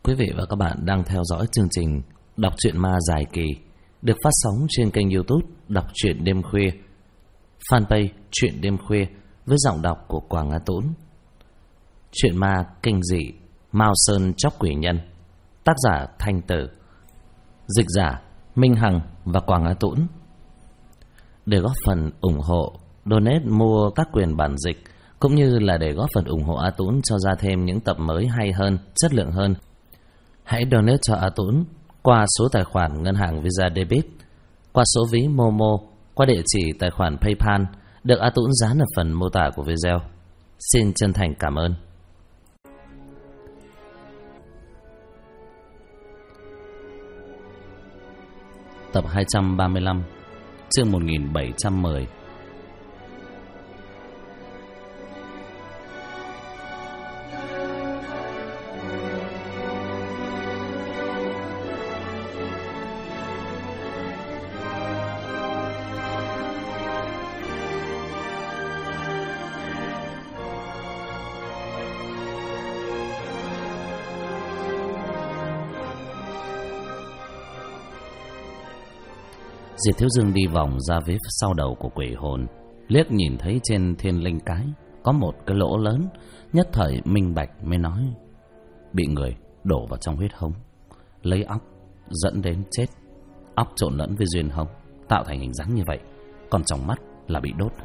Quý vị và các bạn đang theo dõi chương trình Đọc truyện ma dài kỳ được phát sóng trên kênh YouTube Đọc truyện đêm khuya, fanpage Truyện đêm khuya với giọng đọc của Quảng Á Tũng. Truyện ma kinh dị Mao Sơn Chóc Quỷ Nhân, tác giả Thanh Tử, dịch giả Minh Hằng và Quảng Á Tũng. Để góp phần ủng hộ, donate mua các quyền bản dịch cũng như là để góp phần ủng hộ A Tũng cho ra thêm những tập mới hay hơn, chất lượng hơn, hãy donate cho A Tũng qua số tài khoản ngân hàng Visa Debit, qua số ví Momo, qua địa chỉ tài khoản PayPal được A Tũng dán ở phần mô tả của video. Xin chân thành cảm ơn. Tập 235, chương 1710. Diệp Thiếu Dương đi vòng ra phía sau đầu của quỷ hồn, liếc nhìn thấy trên thiên linh cái có một cái lỗ lớn, nhất thời minh bạch mới nói: bị người đổ vào trong huyết hống, lấy óc dẫn đến chết. Óc trộn lẫn với duyên hống tạo thành hình dáng như vậy, còn trong mắt là bị đốt.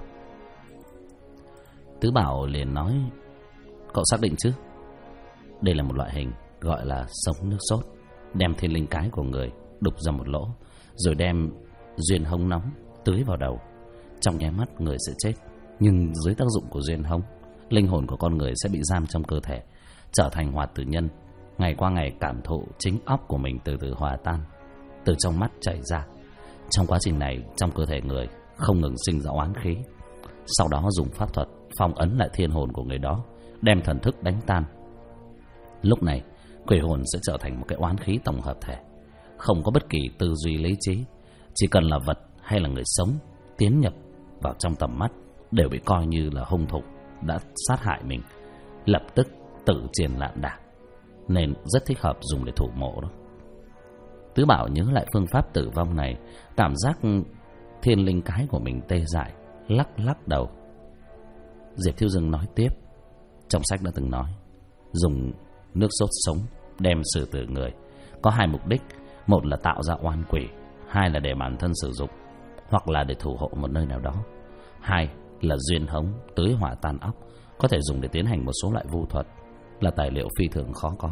Tứ Bảo liền nói: cậu xác định chứ? Đây là một loại hình gọi là sống nước sốt. Đem thiên linh cái của người đục ra một lỗ, rồi đem duyên hống nóng tưới vào đầu. Trong nháy mắt người sẽ chết, nhưng dưới tác dụng của duyên hống, linh hồn của con người sẽ bị giam trong cơ thể, trở thành hoạt tử nhân. Ngày qua ngày cảm thụ chính óc của mình từ từ hòa tan, từ trong mắt chảy ra. Trong quá trình này, trong cơ thể người không ngừng sinh ra oán khí. Sau đó dùng pháp thuật phong ấn lại thiên hồn của người đó, đem thần thức đánh tan. Lúc này quỷ hồn sẽ trở thành một cái oán khí tổng hợp thể, không có bất kỳ tư duy lý trí. Chỉ cần là vật hay là người sống tiến nhập vào trong tầm mắt đều bị coi như là hung thủ đã sát hại mình, lập tức tử chiến lạn đả, nên rất thích hợp dùng để thủ mộ đó. Tứ Bảo nhớ lại phương pháp tử vong này, cảm giác thiên linh cái của mình tê dại, lắc lắc đầu. Diệp Thiếu Dương nói tiếp: trong sách đã từng nói, dùng nước sốt sống đem xử tử người có hai mục đích: một là tạo ra oan quỷ, hai là để bản thân sử dụng, hoặc là để thủ hộ một nơi nào đó. Hai là duyên hống tưới hỏa tan óc, có thể dùng để tiến hành một số loại vu thuật, là tài liệu phi thường khó có.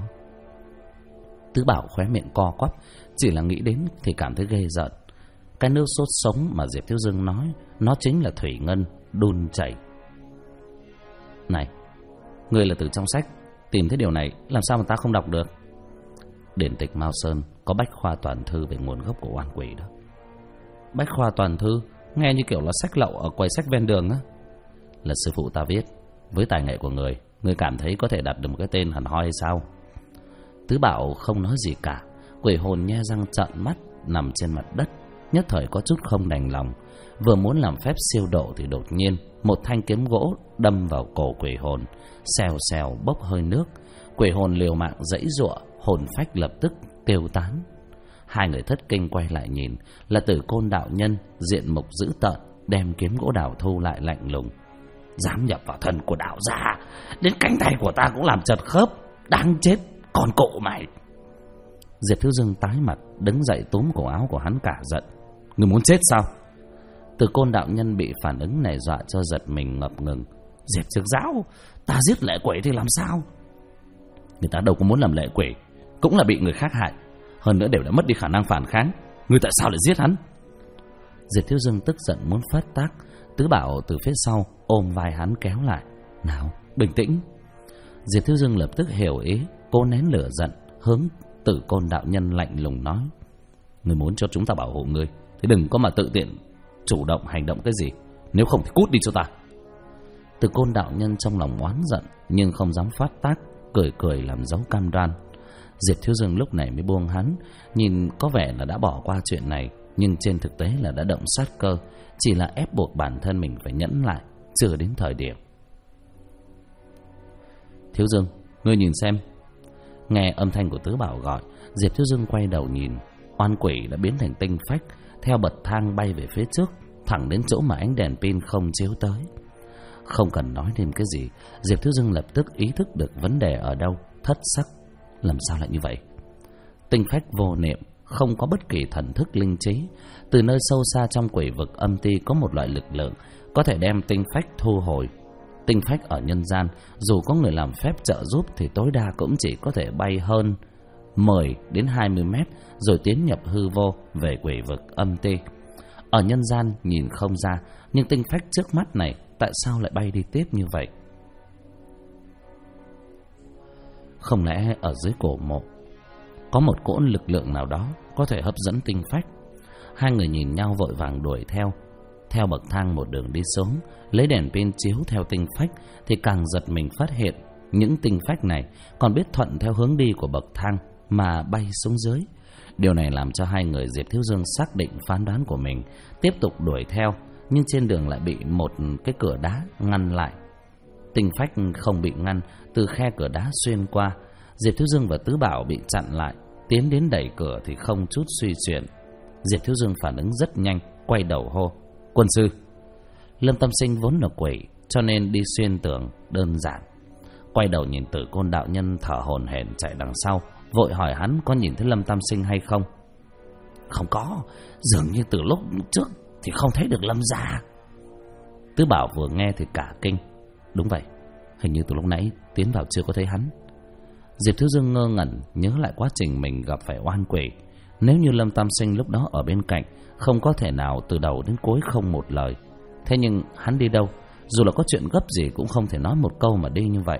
Tứ Bảo khóe miệng co quắp, chỉ là nghĩ đến thì cảm thấy ghê rợn. Cái nước sốt sống mà Diệp Thiếu Dương nói, nó chính là thủy ngân đun chảy. Này, ngươi là từ trong sách tìm thấy điều này, làm sao mà ta không đọc được? Điển tịch Mao Sơn có bách khoa toàn thư về nguồn gốc của oan quỷ đó. Bách khoa toàn thư nghe như kiểu là sách lậu ở quầy sách ven đường á. Là sư phụ ta viết. Với tài nghệ của người cảm thấy có thể đặt được một cái tên hẳn hoi hay sao? Tứ Bảo không nói gì cả. Quỷ hồn nhe răng trợn mắt nằm trên mặt đất, nhất thời có chút không đành lòng. Vừa muốn làm phép siêu độ thì đột nhiên một thanh kiếm gỗ đâm vào cổ quỷ hồn, xèo xèo bốc hơi nước. Quỷ hồn liều mạng giãy giụa, hồn phách lập tức tiêu tán. Hai người thất kinh quay lại nhìn, là Tử Côn đạo nhân diện mục dữ tợn, đem kiếm gỗ đào thu lại lạnh lùng: dám nhập vào thân của đạo gia, đến cánh tay của ta cũng làm chật khớp, đáng chết con cộ mày. Diệp Thiếu Dương tái mặt, đứng dậy túm cổ áo của hắn cả giận: người muốn chết sao? Tử Côn đạo nhân bị phản ứng này dọa cho giật mình ngập ngừng: Diệp Trưởng giáo, ta giết lệ quỷ thì làm sao? Người ta đâu có muốn làm lệ quỷ, cũng là bị người khác hại, hơn nữa đều đã mất đi khả năng phản kháng, người tại sao lại giết hắn? Diệp Thiếu Dương tức giận muốn phát tác. Tứ Bảo từ phía sau ôm vai hắn kéo lại: nào, bình tĩnh. Diệp Thiếu Dương lập tức hiểu ý, cố nén lửa giận, hướng Tử Côn đạo nhân lạnh lùng nói: người muốn cho chúng ta bảo hộ người thì đừng có mà tự tiện chủ động hành động cái gì, nếu không thì cút đi cho ta. Tử Côn đạo nhân trong lòng oán giận nhưng không dám phát tác, cười cười làm dấu cam đoan. Diệp Thiếu Dương lúc này mới buông hắn, nhìn có vẻ là đã bỏ qua chuyện này, nhưng trên thực tế là đã động sát cơ, chỉ là ép buộc bản thân mình phải nhẫn lại, chưa đến thời điểm. Thiếu Dương, ngươi nhìn xem. Nghe âm thanh của Tứ Bảo gọi, Diệp Thiếu Dương quay đầu nhìn. Oan quỷ đã biến thành tinh phách, theo bậc thang bay về phía trước, thẳng đến chỗ mà ánh đèn pin không chiếu tới. Không cần nói thêm cái gì, Diệp Thiếu Dương lập tức ý thức được vấn đề ở đâu, thất sắc. Làm sao lại như vậy? Tinh phách vô niệm, không có bất kỳ thần thức linh trí. Từ nơi sâu xa trong quỷ vực âm ti có một loại lực lượng có thể đem tinh phách thu hồi. Tinh phách ở nhân gian, dù có người làm phép trợ giúp thì tối đa cũng chỉ có thể bay hơn 10 đến 20 mét rồi tiến nhập hư vô về quỷ vực âm ti. Ở nhân gian nhìn không ra, nhưng tinh phách trước mắt này tại sao lại bay đi tiếp như vậy? Không lẽ ở dưới cổ mộ có một cỗ lực lượng nào đó có thể hấp dẫn tinh phách? Hai người nhìn nhau vội vàng đuổi theo. Theo bậc thang một đường đi xuống, lấy đèn pin chiếu theo tinh phách thì càng giật mình phát hiện những tinh phách này còn biết thuận theo hướng đi của bậc thang mà bay xuống dưới. Điều này làm cho hai người Diệp Thiếu Dương xác định phán đoán của mình, tiếp tục đuổi theo, nhưng trên đường lại bị một cái cửa đá ngăn lại. Tinh phách không bị ngăn, từ khe cửa đá xuyên qua. Diệp Thiếu Dương và Tứ Bảo bị chặn lại, tiến đến đẩy cửa thì không chút suy chuyển. Diệp Thiếu Dương phản ứng rất nhanh, quay đầu hô: "Quân sư!" Lâm Tâm Sinh vốn là quỷ, cho nên đi xuyên tường đơn giản. Quay đầu nhìn Tử Côn đạo nhân thở hổn hển chạy đằng sau, vội hỏi hắn có nhìn thấy Lâm Tam Sinh hay không. "Không có, dường như từ lúc trước thì không thấy được Lâm gia." Tứ Bảo vừa nghe thì cả kinh. Đúng vậy, hình như từ lúc nãy tiến vào chưa có thấy hắn. Diệp Thiếu Dương ngơ ngẩn nhớ lại quá trình mình gặp phải oan quỷ. Nếu như Lâm Tam Sinh lúc đó ở bên cạnh, không có thể nào từ đầu đến cuối không một lời. Thế nhưng hắn đi đâu? Dù là có chuyện gấp gì cũng không thể nói một câu mà đi như vậy.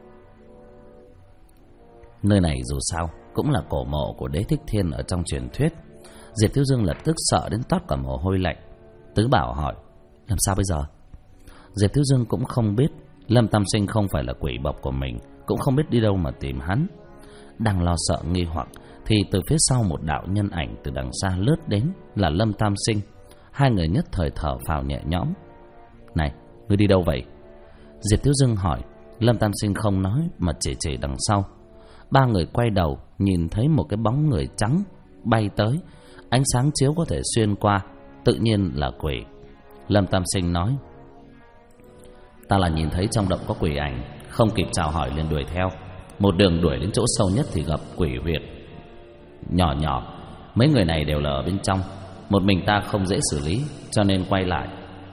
Nơi này dù sao cũng là cổ mộ của Đế Thích Thiên ở trong truyền thuyết. Diệp Thiếu Dương lập tức sợ đến toát cả mồ hôi lạnh. Tứ Bảo hỏi: "Làm sao bây giờ?" Diệp Thiếu Dương cũng không biết. Lâm Tam Sinh không phải là quỷ bọc của mình, cũng không biết đi đâu mà tìm hắn. Đang lo sợ nghi hoặc thì từ phía sau một đạo nhân ảnh từ đằng xa lướt đến, là Lâm Tam Sinh. Hai người nhất thời thở phào nhẹ nhõm. "Này, ngươi đi đâu vậy?" Diệp Thiếu Dương hỏi. Lâm Tam Sinh không nói mà chỉ đằng sau. Ba người quay đầu nhìn thấy một cái bóng người trắng bay tới, ánh sáng chiếu có thể xuyên qua, tự nhiên là quỷ. Lâm Tam Sinh nói: "Ta là nhìn thấy trong động có quỷ ảnh, không kịp chào hỏi liền đuổi theo. Một đường đuổi đến chỗ sâu nhất thì gặp quỷ huyệt nhỏ nhỏ, mấy người này đều là ở bên trong, một mình ta không dễ xử lý, cho nên quay lại."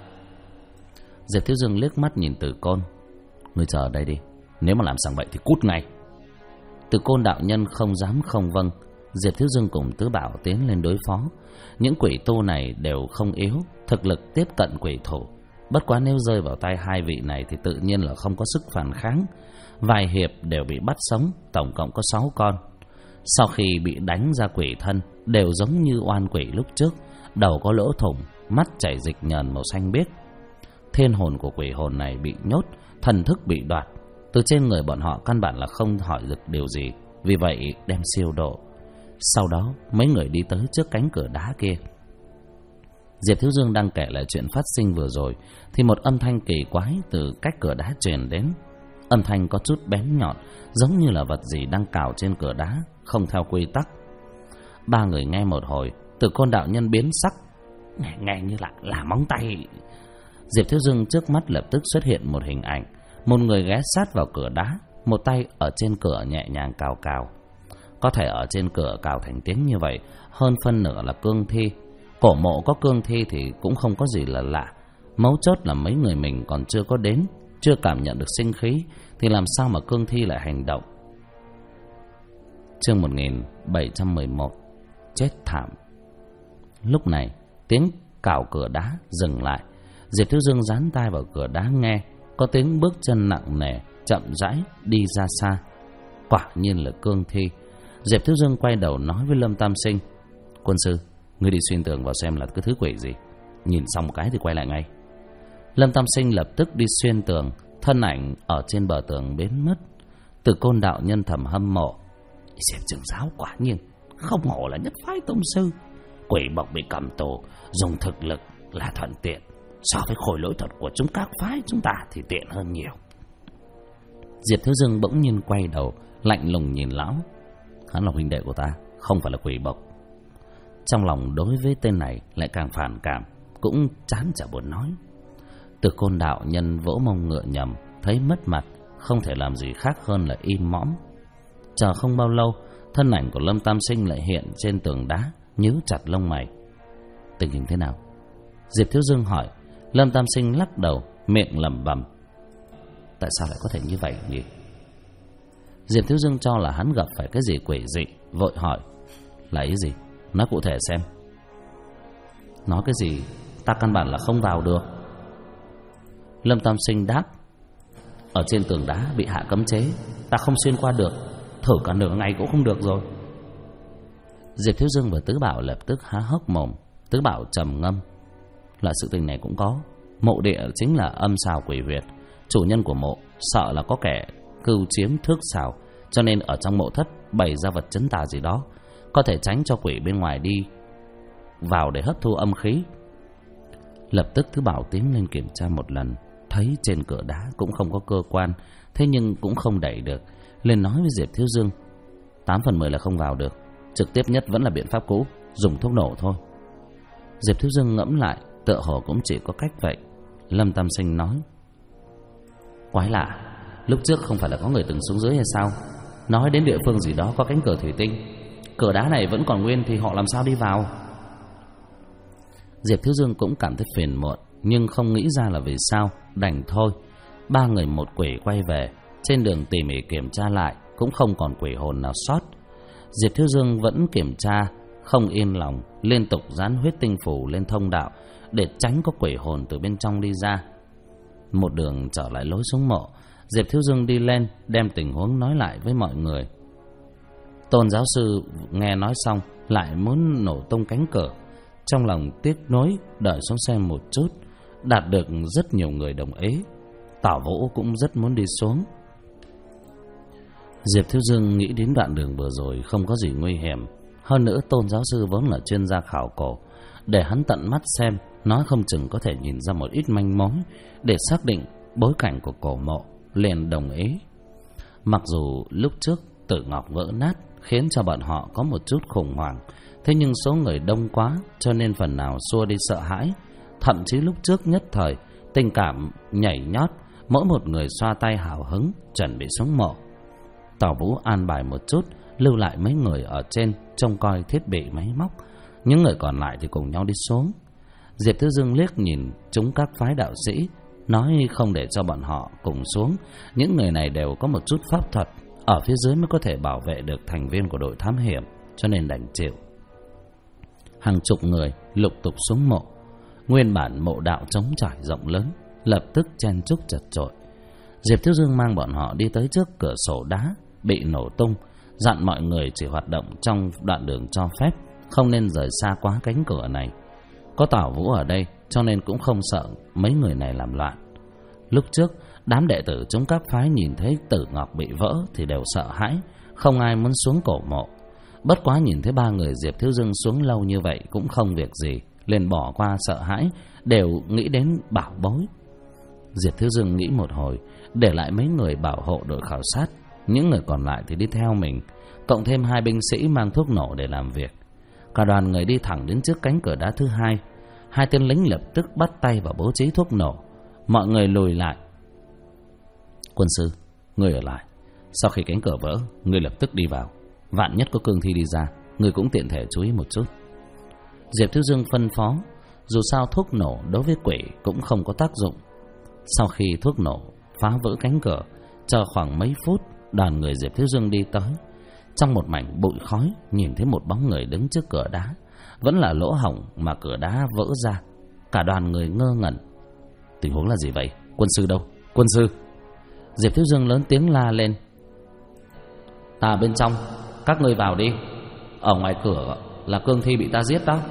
Diệp Thiếu Dương liếc mắt nhìn Tử Côn: "Ngươi chờ ở đây đi, nếu mà làm sằng bậy thì cút ngay." Tử Côn đạo nhân không dám không vâng. Diệp Thiếu Dương cùng Tứ Bảo tiến lên đối phó. Những quỷ tu này đều không yếu, thực lực tiếp cận quỷ thủ. Bất quá nếu rơi vào tay hai vị này thì tự nhiên là không có sức phản kháng. Vài hiệp đều bị bắt sống, tổng cộng có 6 con. Sau khi bị đánh ra quỷ thân, đều giống như oan quỷ lúc trước, đầu có lỗ thủng, mắt chảy dịch nhờn màu xanh biếc. Thiên hồn của quỷ hồn này bị nhốt, thần thức bị đoạt. Từ trên người bọn họ căn bản là không hỏi được điều gì, vì vậy đem siêu độ. Sau đó mấy người đi tới trước cánh cửa đá kia. Diệp Thiếu Dương đang kể lại chuyện phát sinh vừa rồi thì một âm thanh kỳ quái từ cách cửa đá truyền đến. Âm thanh có chút bén nhọn, giống như là vật gì đang cào trên cửa đá, không theo quy tắc. Ba người nghe một hồi, Tử Côn đạo nhân biến sắc. Nghe như là móng tay. Diệp Thiếu Dương trước mắt lập tức xuất hiện một hình ảnh, một người ghé sát vào cửa đá, một tay ở trên cửa nhẹ nhàng cào cào. Có thể ở trên cửa cào thành tiếng như vậy, hơn phân nửa là cương thi. Cổ mộ có cương thi thì cũng không có gì là lạ. Mấu chốt là mấy người mình còn chưa có đến, chưa cảm nhận được sinh khí, thì làm sao mà cương thi lại hành động. Chương 1711 Chết thảm. Lúc này tiếng cào cửa đá dừng lại. Diệp Thiếu Dương dán tai vào cửa đá nghe, có tiếng bước chân nặng nề chậm rãi đi ra xa. Quả nhiên là cương thi. Diệp Thiếu Dương quay đầu nói với Lâm Tam Sinh: "Quân sư, ngươi đi xuyên tường vào xem là cái thứ quỷ gì, nhìn xong một cái thì quay lại ngay." Lâm Tam Sinh lập tức đi xuyên tường, thân ảnh ở trên bờ tường biến mất. Tử Côn đạo nhân thầm hâm mộ: Diệp trưởng giáo quả nhiên không hổ là nhất phái tông sư, quỷ bọc bị cầm tù, dùng thực lực là thuận tiện, so với khối lỗi thuật của chúng các phái chúng ta thì tiện hơn nhiều. Diệp Thiếu Dương bỗng nhiên quay đầu, lạnh lùng nhìn lão. Hắn là huynh đệ của ta, không phải là quỷ bộc. Trong lòng đối với tên này lại càng phản cảm, cũng chán chả buồn nói. Từ Côn đạo nhân vỗ mông ngựa nhầm, thấy mất mặt, không thể làm gì khác hơn là im mõm. Chờ không bao lâu, thân ảnh của Lâm Tam Sinh lại hiện trên tường đá, nhíu chặt lông mày. Tình hình thế nào? Diệp Thiếu Dương hỏi. Lâm Tam Sinh lắc đầu, miệng lẩm bẩm. Tại sao lại có thể như vậy nhỉ? Diệp Thiếu Dương cho là hắn gặp phải cái gì quỷ dị, vội hỏi. Là ý gì? Nói cụ thể xem. Nói cái gì? Ta căn bản là không vào được. Lâm Tam Sinh đáp. Ở trên tường đá bị hạ cấm chế, ta không xuyên qua được, thử cả nửa ngày cũng không được rồi. Diệp Thiếu Dương và Tứ Bảo lập tức há hốc mồm. Tứ Bảo trầm ngâm. Loại sự tình này cũng có. Mộ địa chính là âm xào quỷ huyệt. Chủ nhân của mộ sợ là có kẻ cưu chiếm thước xào, cho nên ở trong mộ thất bày ra vật trấn tà gì đó, có thể tránh cho quỷ bên ngoài đi vào để hấp thu âm khí. Lập tức Tứ Bảo tiến lên kiểm tra một lần, thấy trên cửa đá cũng không có cơ quan, thế nhưng cũng không đẩy được, lên nói với Diệp Thiếu Dương. 8 phần 10 là không vào được, trực tiếp nhất vẫn là biện pháp cũ, dùng thuốc nổ thôi. Diệp Thiếu Dương ngẫm lại, tựa hồ cũng chỉ có cách vậy. Lâm Tam Sinh nói. Quái lạ, lúc trước không phải là có người từng xuống dưới hay sao? Nói đến địa phương gì đó có cánh cửa thủy tinh, cửa đá này vẫn còn nguyên thì họ làm sao đi vào? Diệp Thiếu Dương cũng cảm thấy phiền muộn, nhưng không nghĩ ra là vì sao, đành thôi. 3 người một quỷ quay về, trên đường tỉ mỉ kiểm tra lại cũng không còn quỷ hồn nào sót. Diệp Thiếu Dương vẫn kiểm tra, không yên lòng, liên tục dán huyết tinh phủ lên thông đạo để tránh có quỷ hồn từ bên trong đi ra. Một đường trở lại lối xuống mộ, Diệp Thiếu Dương đi lên đem tình huống nói lại với mọi người. Tôn giáo sư nghe nói xong lại muốn nổ tung cánh cửa, trong lòng tiếc nuối đợi xuống xem một chút, đạt được rất nhiều người đồng ý. Tảo Vũ cũng rất muốn đi xuống. Diệp Thiếu Dương nghĩ đến đoạn đường vừa rồi không có gì nguy hiểm, hơn nữa Tôn giáo sư vốn là chuyên gia khảo cổ, để hắn tận mắt xem, nói không chừng có thể nhìn ra một ít manh mối để xác định bối cảnh của cổ mộ, liền đồng ý. Mặc dù lúc trước Tử Ngọc vỡ nát khiến cho bọn họ có một chút khủng hoảng, thế nhưng số người đông quá cho nên phần nào xua đi sợ hãi. Thậm chí lúc trước nhất thời tình cảm nhảy nhót, mỗi một người xoa tay hào hứng chuẩn bị xuống mộ. Tào Vũ an bài một chút, lưu lại mấy người ở trên trông coi thiết bị máy móc, những người còn lại thì cùng nhau đi xuống. Diệp Thiếu Dương liếc nhìn chúng các phái đạo sĩ, nói không để cho bọn họ cùng xuống. Những người này đều có một chút pháp thuật, ở phía dưới mới có thể bảo vệ được thành viên của đội thám hiểm, cho nên đành chịu. Hàng chục người lục tục xuống mộ. Nguyên bản mộ đạo trống trải rộng lớn, lập tức chen chúc chật chội. Diệp Thiếu Dương mang bọn họ đi tới trước cửa sổ đá bị nổ tung, dặn mọi người chỉ hoạt động trong đoạn đường cho phép, không nên rời xa quá cánh cửa này. Có Tảo Vũ ở đây cho nên cũng không sợ mấy người này làm loạn. Lúc trước đám đệ tử chúng các phái nhìn thấy Tử Ngọc bị vỡ thì đều sợ hãi, không ai muốn xuống cổ mộ. Bất quá nhìn thấy 3 người Diệp Thiếu Dương xuống lâu như vậy cũng không việc gì, liền bỏ qua sợ hãi, đều nghĩ đến bảo bối. Diệp Thiếu Dương nghĩ một hồi, để lại mấy người bảo hộ đội khảo sát, những người còn lại thì đi theo mình, cộng thêm 2 binh sĩ mang thuốc nổ để làm việc. Cả đoàn người đi thẳng đến trước cánh cửa đá thứ 2. 2 tên lính lập tức bắt tay vào bố trí thuốc nổ. Mọi người lùi lại. Quân sư, ngươi ở lại. Sau khi cánh cửa vỡ, ngươi lập tức đi vào. Vạn nhất có cương thi đi ra, ngươi cũng tiện thể chú ý một chút. Diệp Thiếu Dương phân phó. Dù sao thuốc nổ đối với quỷ cũng không có tác dụng. Sau khi thuốc nổ phá vỡ cánh cửa, chờ khoảng mấy phút, đoàn người Diệp Thiếu Dương đi tới. Trong một mảnh bụi khói, nhìn thấy một bóng người đứng trước cửa đá, vẫn là lỗ hổng mà cửa đá vỡ ra. Cả đoàn người ngơ ngẩn. Tình huống là gì vậy? Quân sư đâu? Quân sư! Diệp Thiếu Dương lớn tiếng la lên. Ta bên trong, các ngươi vào đi. Ở ngoài cửa là cương thi bị ta giết đó.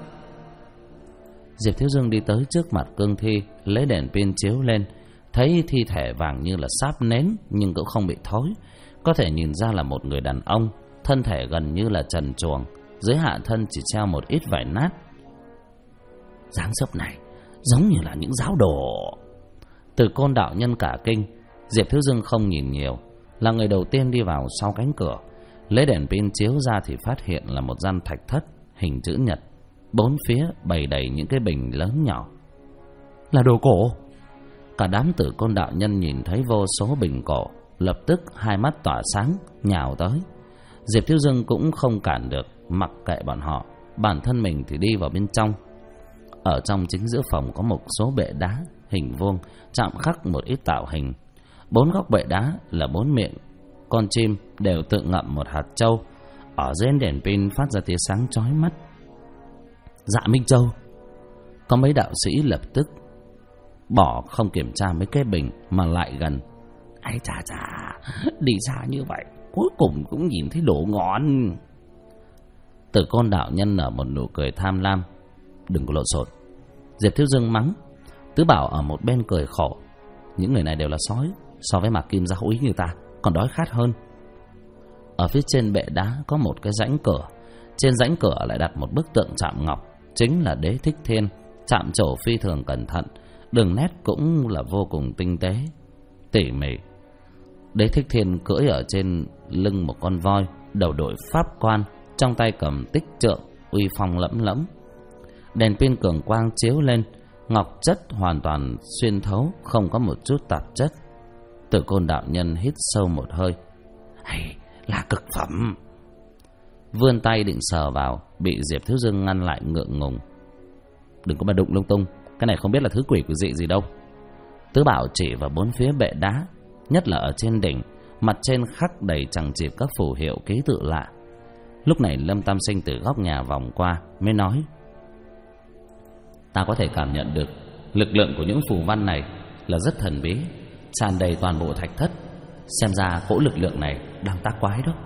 Diệp Thiếu Dương đi tới trước mặt cương thi, lấy đèn pin chiếu lên, thấy thi thể vàng như là sáp nến nhưng cũng không bị thối, có thể nhìn ra là một người đàn ông, thân thể gần như là trần truồng, dưới hạ thân chỉ treo một ít vải nát. Dáng dấp này giống như là những giáo đồ. Từ Côn đạo nhân cả kinh. Diệp Thiếu Dương không nhìn nhiều, là người đầu tiên đi vào sau cánh cửa. Lấy đèn pin chiếu ra thì phát hiện là một gian thạch thất hình chữ nhật, bốn phía bày đầy những cái bình lớn nhỏ. Là đồ cổ. Cả đám Tử Côn đạo nhân nhìn thấy vô số bình cổ, lập tức hai mắt tỏa sáng nhào tới. Diệp Thiếu Dương cũng không cản được, mặc kệ bọn họ, bản thân mình thì đi vào bên trong. Ở trong chính giữa phòng có một số bệ đá hình vuông chạm khắc một ít tạo hình. Bốn góc bệ đá là bốn miệng con chim đều tự ngậm một hạt châu. Ở dưới đèn pin phát ra tia sáng chói mắt. Dạ Minh Châu. Có mấy đạo sĩ lập tức bỏ không kiểm tra mấy cái bình mà lại gần. Ai chà chà, đi xa như vậy cuối cùng cũng nhìn thấy đồ ngon. Tử Côn đạo nhân nở một nụ cười tham lam. Đừng có lộn xộn. Diệp Thiếu Dương mắng. Tứ Bảo ở một bên cười khổ. Những người này đều là sói, so với Mạc Kim Gia Úy như ta còn đói khát hơn. Ở phía trên bệ đá có một cái rãnh cửa. Trên rãnh cửa lại đặt một bức tượng chạm ngọc, chính là Đế Thích Thiên. Chạm trổ phi thường cẩn thận, đường nét cũng là vô cùng tinh tế, tỉ mỉ. Đế Thích Thiên cưỡi ở trên lưng một con voi, đầu đội pháp quan, trong tay cầm tích trượng, uy phong lẫm lẫm. Đèn pin cường quang chiếu lên, ngọc chất hoàn toàn xuyên thấu, không có một chút tạp chất. Tử Côn đạo nhân hít sâu một hơi. Hay là cực phẩm. Vươn tay định sờ vào, bị Diệp Thiếu Dương ngăn lại ngượng ngùng. Đừng có mà đụng lung tung, cái này không biết là thứ quỷ dị gì đâu. Tứ Bảo chỉ vào bốn phía bệ đá, nhất là ở trên đỉnh, mặt trên khắc đầy chằng chịt các phù hiệu ký tự lạ. Lúc này Lâm Tam Sinh từ góc nhà vòng qua mới nói. Ta có thể cảm nhận được lực lượng của những phù văn này là rất thần bí, tràn đầy toàn bộ thạch thất. Xem ra cỗ lực lượng này đang tác quái đó.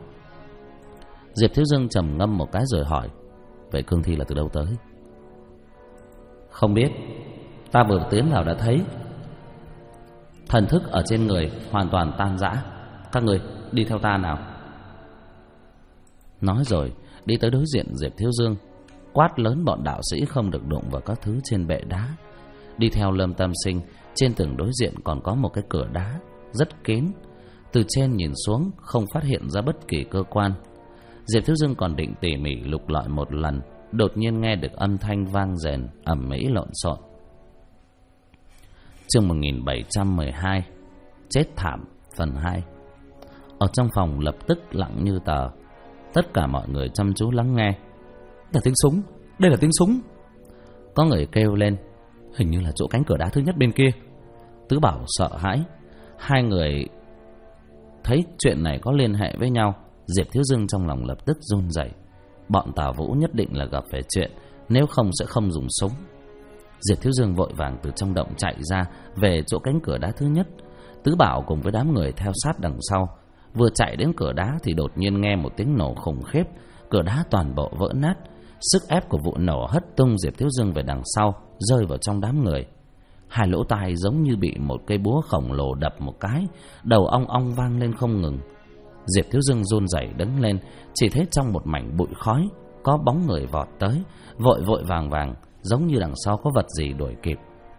Diệp Thiếu Dương trầm ngâm một cái rồi hỏi. Vậy cương thi là từ đâu tới? Không biết, ta vừa tiến vào đã thấy. Thần thức ở trên người hoàn toàn tan rã. Các người đi theo ta nào. Nói rồi đi tới đối diện Diệp Thiếu Dương, quát lớn bọn đạo sĩ không được đụng vào các thứ trên bệ đá. Đi theo Lâm Tam Sinh, trên tường đối diện còn có một cái cửa đá rất kín. Từ trên nhìn xuống không phát hiện ra bất kỳ cơ quan. Diệp Thiếu Dương còn định tỉ mỉ lục lọi một lần, đột nhiên nghe được âm thanh vang rền ầm ĩ lộn xộn. Chương 1712 Chết thảm phần 2. Ở trong phòng lập tức lặng như tờ. Tất cả mọi người chăm chú lắng nghe. Là tiếng súng, đây là tiếng súng. Có người kêu lên. Hình như là chỗ cánh cửa đá thứ nhất bên kia. Tứ Bảo sợ hãi. Hai người thấy chuyện này có liên hệ với nhau. Diệp Thiếu Dương trong lòng lập tức run rẩy. Bọn Tào Vũ nhất định là gặp phải chuyện, nếu không sẽ không dùng súng. Diệp Thiếu Dương vội vàng từ trong động chạy ra, về chỗ cánh cửa đá thứ nhất. Tứ Bảo cùng với đám người theo sát đằng sau. Vừa chạy đến cửa đá thì đột nhiên nghe một tiếng nổ khủng khiếp. Cửa đá toàn bộ vỡ nát. Sức ép của vụ nổ hất tung Diệp Thiếu Dương về đằng sau, rơi vào trong đám người. Hai lỗ tai giống như bị một cây búa khổng lồ đập một cái, đầu ong ong vang lên không ngừng. Diệp Thiếu Dương run rẩy đứng lên, chỉ thấy trong một mảnh bụi khói có bóng người vọt tới, vội vội vàng vàng, giống như đằng sau có vật gì đuổi kịp.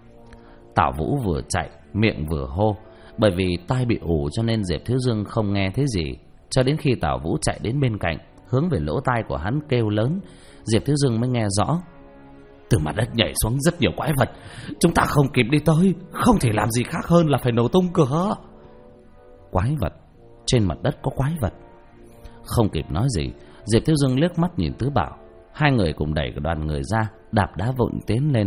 Tào Vũ vừa chạy, miệng vừa hô, bởi vì tai bị ù cho nên Diệp Thiếu Dương không nghe thấy gì, cho đến khi Tào Vũ chạy đến bên cạnh, hướng về lỗ tai của hắn kêu lớn, Diệp Thiếu Dương mới nghe rõ. Từ mặt đất nhảy xuống rất nhiều quái vật, chúng ta không kịp đi tới, không thể làm gì khác hơn là phải nổ tung cửa. Quái vật? Trên mặt đất có quái vật? Không kịp nói gì, Diệp Thiếu Dương liếc mắt nhìn Tứ Bảo. Hai người cùng đẩy đoàn người ra, đạp đá vụn tiến lên.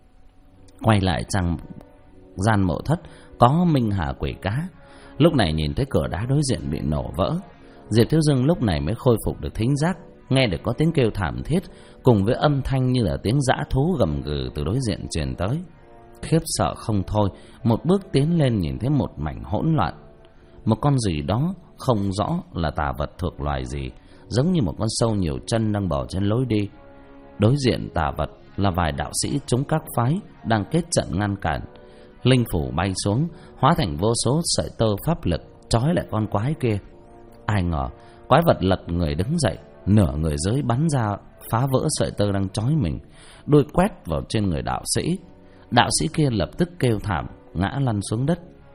Quay lại trong gian mộ thất có Minh Hà Quỷ Cá. Lúc này nhìn thấy cửa đá đối diện bị nổ vỡ, Diệp Thiếu Dương lúc này mới khôi phục được thính giác, nghe được có tiếng kêu thảm thiết cùng với âm thanh như là tiếng dã thú gầm gừ từ đối diện truyền tới. Khiếp sợ không thôi, một bước tiến lên nhìn thấy một mảnh hỗn loạn. Một con gì đó không rõ là tà vật thuộc loài gì, giống như một con sâu nhiều chân đang bò trên lối đi. Đối diện tà vật là vài đạo sĩ chống các phái đang kết trận ngăn cản. Linh phủ bay xuống, hóa thành vô số sợi tơ pháp lực trói lại con quái kia. Ai ngờ quái vật lật người đứng dậy, nửa người dưới bắn ra phá vỡ sợi tơ đang trói mình, đuôi quét vào trên người đạo sĩ. Đạo sĩ kia lập tức kêu thảm, ngã lăn xuống đất.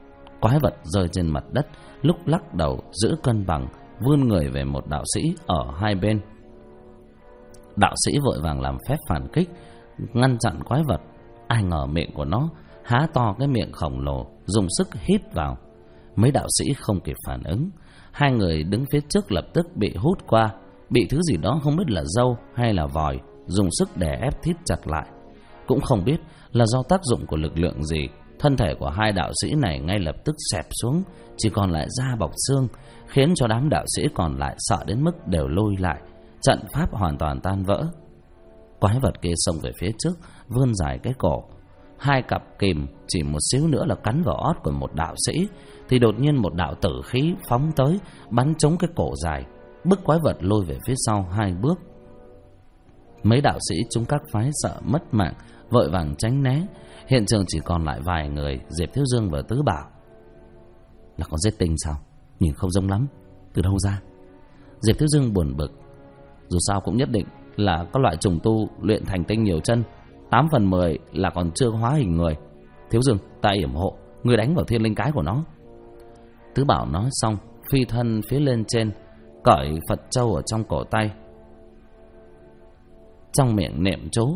Quái vật rơi trên mặt đất, lúc lắc đầu giữ cân bằng, vươn người về một đạo sĩ ở hai bên. Đạo sĩ vội vàng làm phép phản kích, ngăn chặn quái vật. Ai ngờ miệng của nó há to cái miệng khổng lồ, dùng sức hít vào. Mấy đạo sĩ không kịp phản ứng, hai người đứng phía trước lập tức bị hút qua, bị thứ gì đó không biết là râu hay là vòi dùng sức đè ép thít chặt lại. Cũng không biết là do tác dụng của lực lượng gì, thân thể của hai đạo sĩ này ngay lập tức xẹp xuống, chỉ còn lại da bọc xương, khiến cho đám đạo sĩ còn lại sợ đến mức đều lui lại. Trận pháp hoàn toàn tan vỡ. Quái vật kia xông về phía trước, vươn dài cái cổ. Hai cặp kìm chỉ một xíu nữa là cắn vào ót của một đạo sĩ, thì đột nhiên một đạo tử khí phóng tới, bắn trúng cái cổ dài, bức quái vật lùi về phía sau 2 bước. Mấy đạo sĩ chúng các phái sợ mất mạng, vội vàng tránh né. Hiện trường chỉ còn lại vài người, Diệp Thiếu Dương và Tứ Bảo. Là con giết tinh sao? Nhìn không giống lắm. Từ đâu ra? Diệp Thiếu Dương buồn bực. Dù sao cũng nhất định là có loại trùng tu luyện thành tinh nhiều chân, 8 phần 10 là còn chưa hóa hình người. Thiếu Dương, ta yểm hộ, người đánh vào thiên linh cái của nó. Tứ Bảo nói xong, phi thân phía lên trên, cởi Phật châu ở trong cổ tay, trong miệng niệm chú: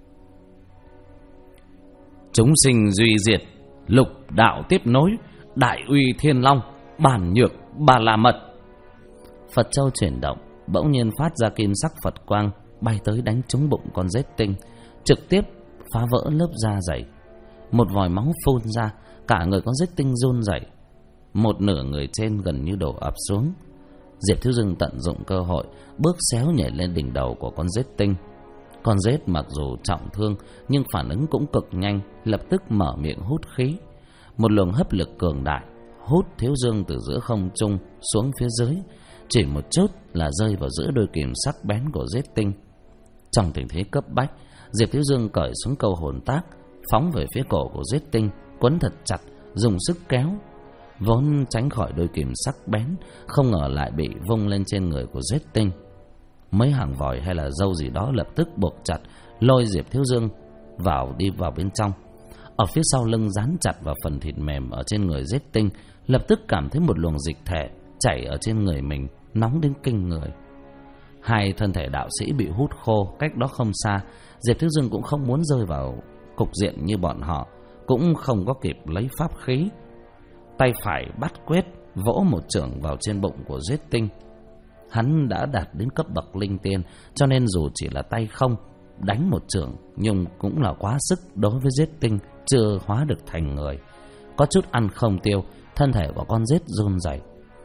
chúng sinh duy diệt, lục đạo tiếp nối, đại uy thiên long, bản nhược bà la mật. Phật châu chuyển động, bỗng nhiên phát ra kim sắc Phật quang, bay tới đánh trúng bụng con rết tinh, trực tiếp phá vỡ lớp da dày. Một vòi máu phun ra, cả người con rết tinh run rẩy, một nửa người trên gần như đổ ập xuống. Diệp Thiếu Dương tận dụng cơ hội, bước xéo nhảy lên đỉnh đầu của con rết tinh. Con rết mặc dù trọng thương nhưng phản ứng cũng cực nhanh, lập tức mở miệng hút khí. Một luồng hấp lực cường đại hút Thiếu Dương từ giữa không trung xuống phía dưới, chỉ một chút là rơi vào giữa đôi kìm sắc bén của rết tinh. Trong tình thế cấp bách, Diệp Thiếu Dương cởi xuống câu hồn tác, phóng về phía cổ của rết tinh, quấn thật chặt, dùng sức kéo. Vốn tránh khỏi đôi kìm sắc bén, không ngờ lại bị vung lên trên người của rết tinh. Mấy hàng vòi hay là râu gì đó lập tức buộc chặt, lôi Diệp Thiếu Dương đi vào bên trong. Ở phía sau lưng dán chặt vào phần thịt mềm ở trên người rết tinh, lập tức cảm thấy một luồng dịch thể chảy ở trên người mình, nóng đến kinh người. Hai thân thể đạo sĩ bị hút khô cách đó không xa. Diệp Thiếu Dương cũng không muốn rơi vào cục diện như bọn họ, cũng không có kịp lấy pháp khí. Tay phải bắt quyết, vỗ một chưởng vào trên bụng của rết tinh. Hắn đã đạt đến cấp bậc linh tiên, cho nên dù chỉ là tay không đánh một chưởng, nhưng cũng là quá sức đối với rết tinh chưa hóa được thành người. Có chút ăn không tiêu, thân thể của con rết run rẩy.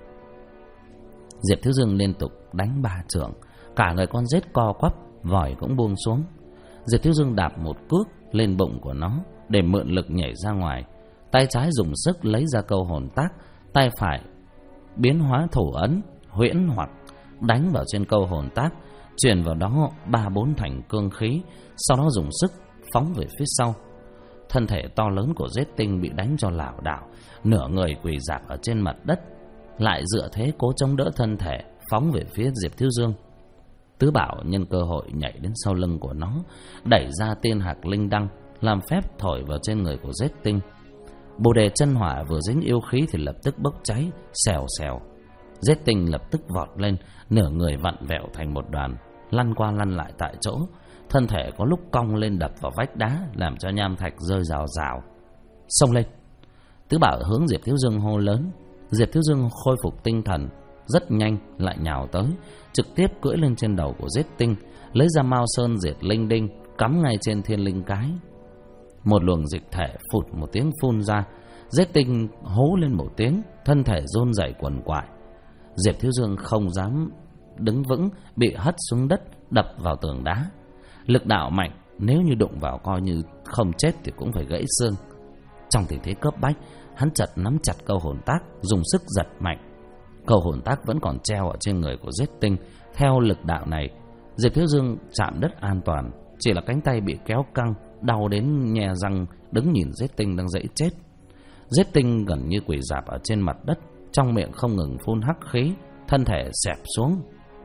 Diệp Thiếu Dương liên tục đánh 3 chưởng, cả người con rết co quắp, vòi cũng buông xuống. Diệp Thiếu Dương đạp một cước lên bụng của nó để mượn lực nhảy ra ngoài. Tay trái dùng sức lấy ra câu hồn tác, tay phải biến hóa thủ ấn huyễn hoặc, đánh vào trên câu hồn tác, truyền vào đó 3-4 thành cương khí, sau đó dùng sức phóng về phía sau. Thân thể to lớn của rết tinh bị đánh cho lảo đảo, nửa người quỳ rạp ở trên mặt đất, lại dựa thế cố chống đỡ thân thể, phóng về phía Diệp Thiếu Dương. Tứ Bảo nhân cơ hội nhảy đến sau lưng của nó, đẩy ra tiên hạc linh đăng, làm phép thổi vào trên người của rết tinh. Bồ đề chân hỏa vừa dính yêu khí thì lập tức bốc cháy, xèo xèo. Rết tinh lập tức vọt lên, nửa người vặn vẹo thành một đoàn, lăn qua lăn lại tại chỗ. Thân thể có lúc cong lên đập vào vách đá, làm cho nham thạch rơi rào rào. Xông lên! Tứ Bảo hướng Diệp Thiếu Dương hô lớn. Diệp Thiếu Dương khôi phục tinh thần, rất nhanh lại nhào tới, trực tiếp cưỡi lên trên đầu của rết tinh, lấy ra Mao Sơn Diệt Linh Đinh cắm ngay trên thiên linh cái. Một luồng dịch thể phụt một tiếng phun ra, rết tinh hú lên một tiếng, thân thể run rẩy quằn quại. Diệp Thiếu Dương không dám đứng vững, bị hất xuống đất, đập vào tường đá. Lực đạo mạnh, nếu như đụng vào coi như không chết thì cũng phải gãy xương. Trong tình thế cấp bách, hắn chợt nắm chặt câu hồn tác, dùng sức giật mạnh. Câu hồn tác vẫn còn treo ở trên người của rết tinh. Theo lực đạo này, Diệp Thiếu Dương chạm đất an toàn, chỉ là cánh tay bị kéo căng, đau đến nhe răng, đứng nhìn rết tinh đang dãy chết. Rết tinh gần như quỳ rạp ở trên mặt đất, trong miệng không ngừng phun hắc khí, thân thể xẹp xuống.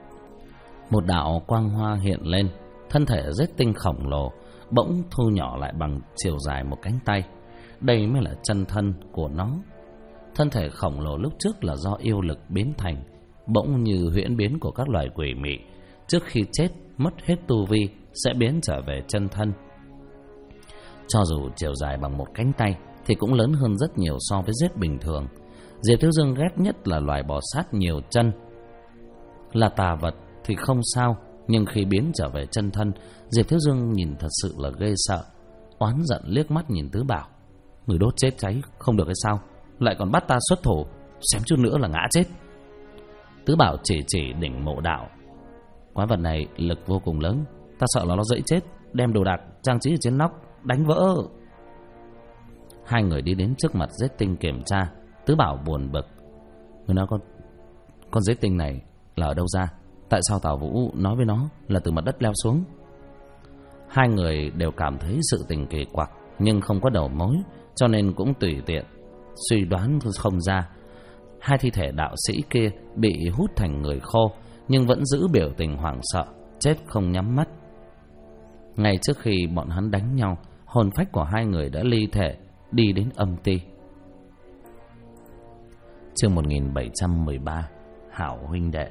Một đạo quang hoa hiện lên, thân thể rết tinh khổng lồ bỗng thu nhỏ lại bằng chiều dài một cánh tay. Đây mới là chân thân của nó. Thân thể khổng lồ lúc trước là do yêu lực biến thành, bỗng như huyễn biến của các loài quỷ mị, trước khi chết mất hết tu vi sẽ biến trở về chân thân. Cho dù chiều dài bằng một cánh tay thì cũng lớn hơn rất nhiều so với rết bình thường. Diệp Thiếu Dương ghét nhất là loài bò sát nhiều chân. Là tà vật thì không sao, nhưng khi biến trở về chân thân, Diệp Thiếu Dương nhìn thật sự là ghê sợ. Oán giận liếc mắt nhìn Tứ Bảo: người đốt chết cháy không được hay sao, lại còn bắt ta xuất thủ, xém chút nữa là ngã chết. Tứ Bảo chỉ đỉnh mộ đạo: quái vật này lực vô cùng lớn, ta sợ là nó dễ chết, đem đồ đạc trang trí ở trên nóc đánh vỡ. Hai người đi đến trước mặt Giết Tinh kiểm tra. Tứ Bảo buồn bực: người nói con Giết Tinh này là ở đâu ra? Tại sao Tào Vũ nói với nó là từ mặt đất leo xuống? Hai người đều cảm thấy sự tình kỳ quặc, nhưng không có đầu mối, cho nên cũng tùy tiện suy đoán không ra. Hai thi thể đạo sĩ kia bị hút thành người khô, nhưng vẫn giữ biểu tình hoảng sợ, chết không nhắm mắt. Ngay trước khi bọn hắn đánh nhau, hồn phách của hai người đã ly thể đi đến âm ti. Chương 1713 Hảo huynh đệ.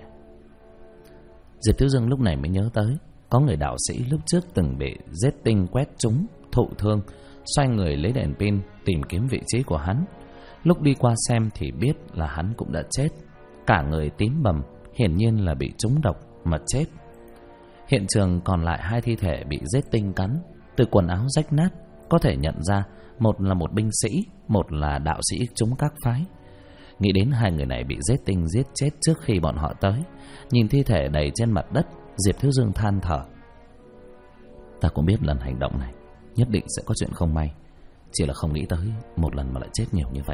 Diệp Thiếu Dương lúc này mới nhớ tới có người đạo sĩ lúc trước từng bị Giết Tinh quét trúng, thụ thương, xoay người lấy đèn pin tìm kiếm vị trí của hắn. Lúc đi qua xem thì biết là hắn cũng đã chết, cả người tím bầm, hiển nhiên là bị trúng độc mà chết. Hiện trường còn lại hai thi thể bị Giết Tinh cắn, từ quần áo rách nát có thể nhận ra một là một binh sĩ, một là đạo sĩ trúng các phái. Nghĩ đến hai người này bị Giết Tinh giết chết trước khi bọn họ tới, nhìn thi thể đầy trên mặt đất, Diệp Thiếu Dương than thở: ta cũng biết lần hành động này nhất định sẽ có chuyện không may, chỉ là không nghĩ tới một lần mà lại chết nhiều như vậy.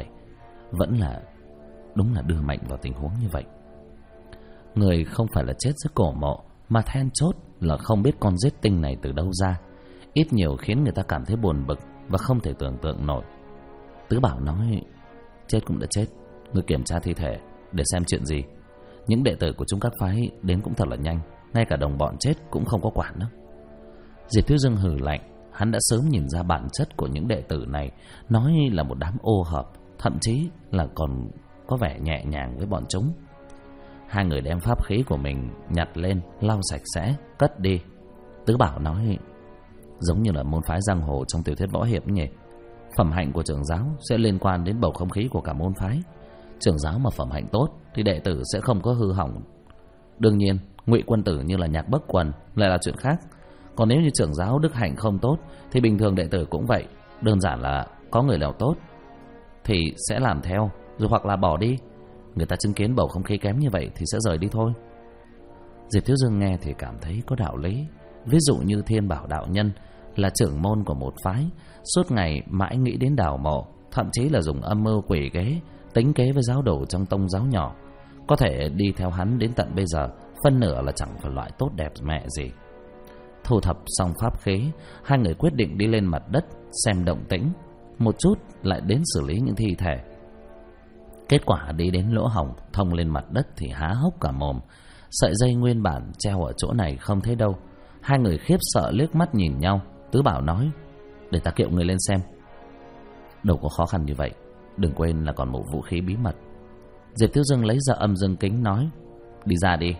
Đúng là đưa mạnh vào tình huống như vậy. Người không phải là chết dưới cổ mộ, mà then chốt là không biết con Giết Tinh này từ đâu ra, ít nhiều khiến người ta cảm thấy buồn bực và không thể tưởng tượng nổi. Tứ Bảo nói: chết cũng đã chết, người kiểm tra thi thể để xem chuyện gì. Những đệ tử của chúng các phái đến cũng thật là nhanh, ngay cả đồng bọn chết cũng không có quản nữa. Diệp Thiếu Dương hừ lạnh, hắn đã sớm nhìn ra bản chất của những đệ tử này, nói là một đám ô hợp, thậm chí là còn có vẻ nhẹ nhàng với bọn chúng. Hai người đem pháp khí của mình nhặt lên, lau sạch sẽ, cất đi. Tứ Bảo nói: giống như là môn phái giang hồ trong tiểu thuyết võ hiệp nhỉ. Phẩm hạnh của trưởng giáo sẽ liên quan đến bầu không khí của cả môn phái. Trưởng giáo mà phẩm hạnh tốt thì đệ tử sẽ không có hư hỏng. Đương nhiên ngụy quân tử như là Nhạc Bất Quần lại là chuyện khác. Còn nếu như trưởng giáo đức hạnh không tốt thì bình thường đệ tử cũng vậy. Đơn giản là có người nào tốt thì sẽ làm theo, rồi hoặc là bỏ đi. Người ta chứng kiến bầu không khí kém như vậy thì sẽ rời đi thôi. Diệp Thiếu Dương nghe thì cảm thấy có đạo lý. Ví dụ như Thiên Bảo đạo nhân là trưởng môn của một phái, suốt ngày mãi nghĩ đến đào mộ, thậm chí là dùng âm mưu quỷ kế tính kế với giáo đồ trong tông giáo nhỏ. Có thể đi theo hắn đến tận bây giờ, phân nửa là chẳng phải loại tốt đẹp mẹ gì. Thu thập xong pháp khí, hai người quyết định đi lên mặt đất xem động tĩnh, một chút lại đến xử lý những thi thể. Kết quả đi đến lỗ hổng thông lên mặt đất thì há hốc cả mồm. Sợi dây nguyên bản treo ở chỗ này không thấy đâu. Hai người khiếp sợ liếc mắt nhìn nhau. Tứ Bảo nói: để ta kiệu người lên xem. Đâu có khó khăn như vậy, đừng quên là còn một vũ khí bí mật. Diệp Thiếu Dương lấy ra âm dương kính nói: đi ra đi.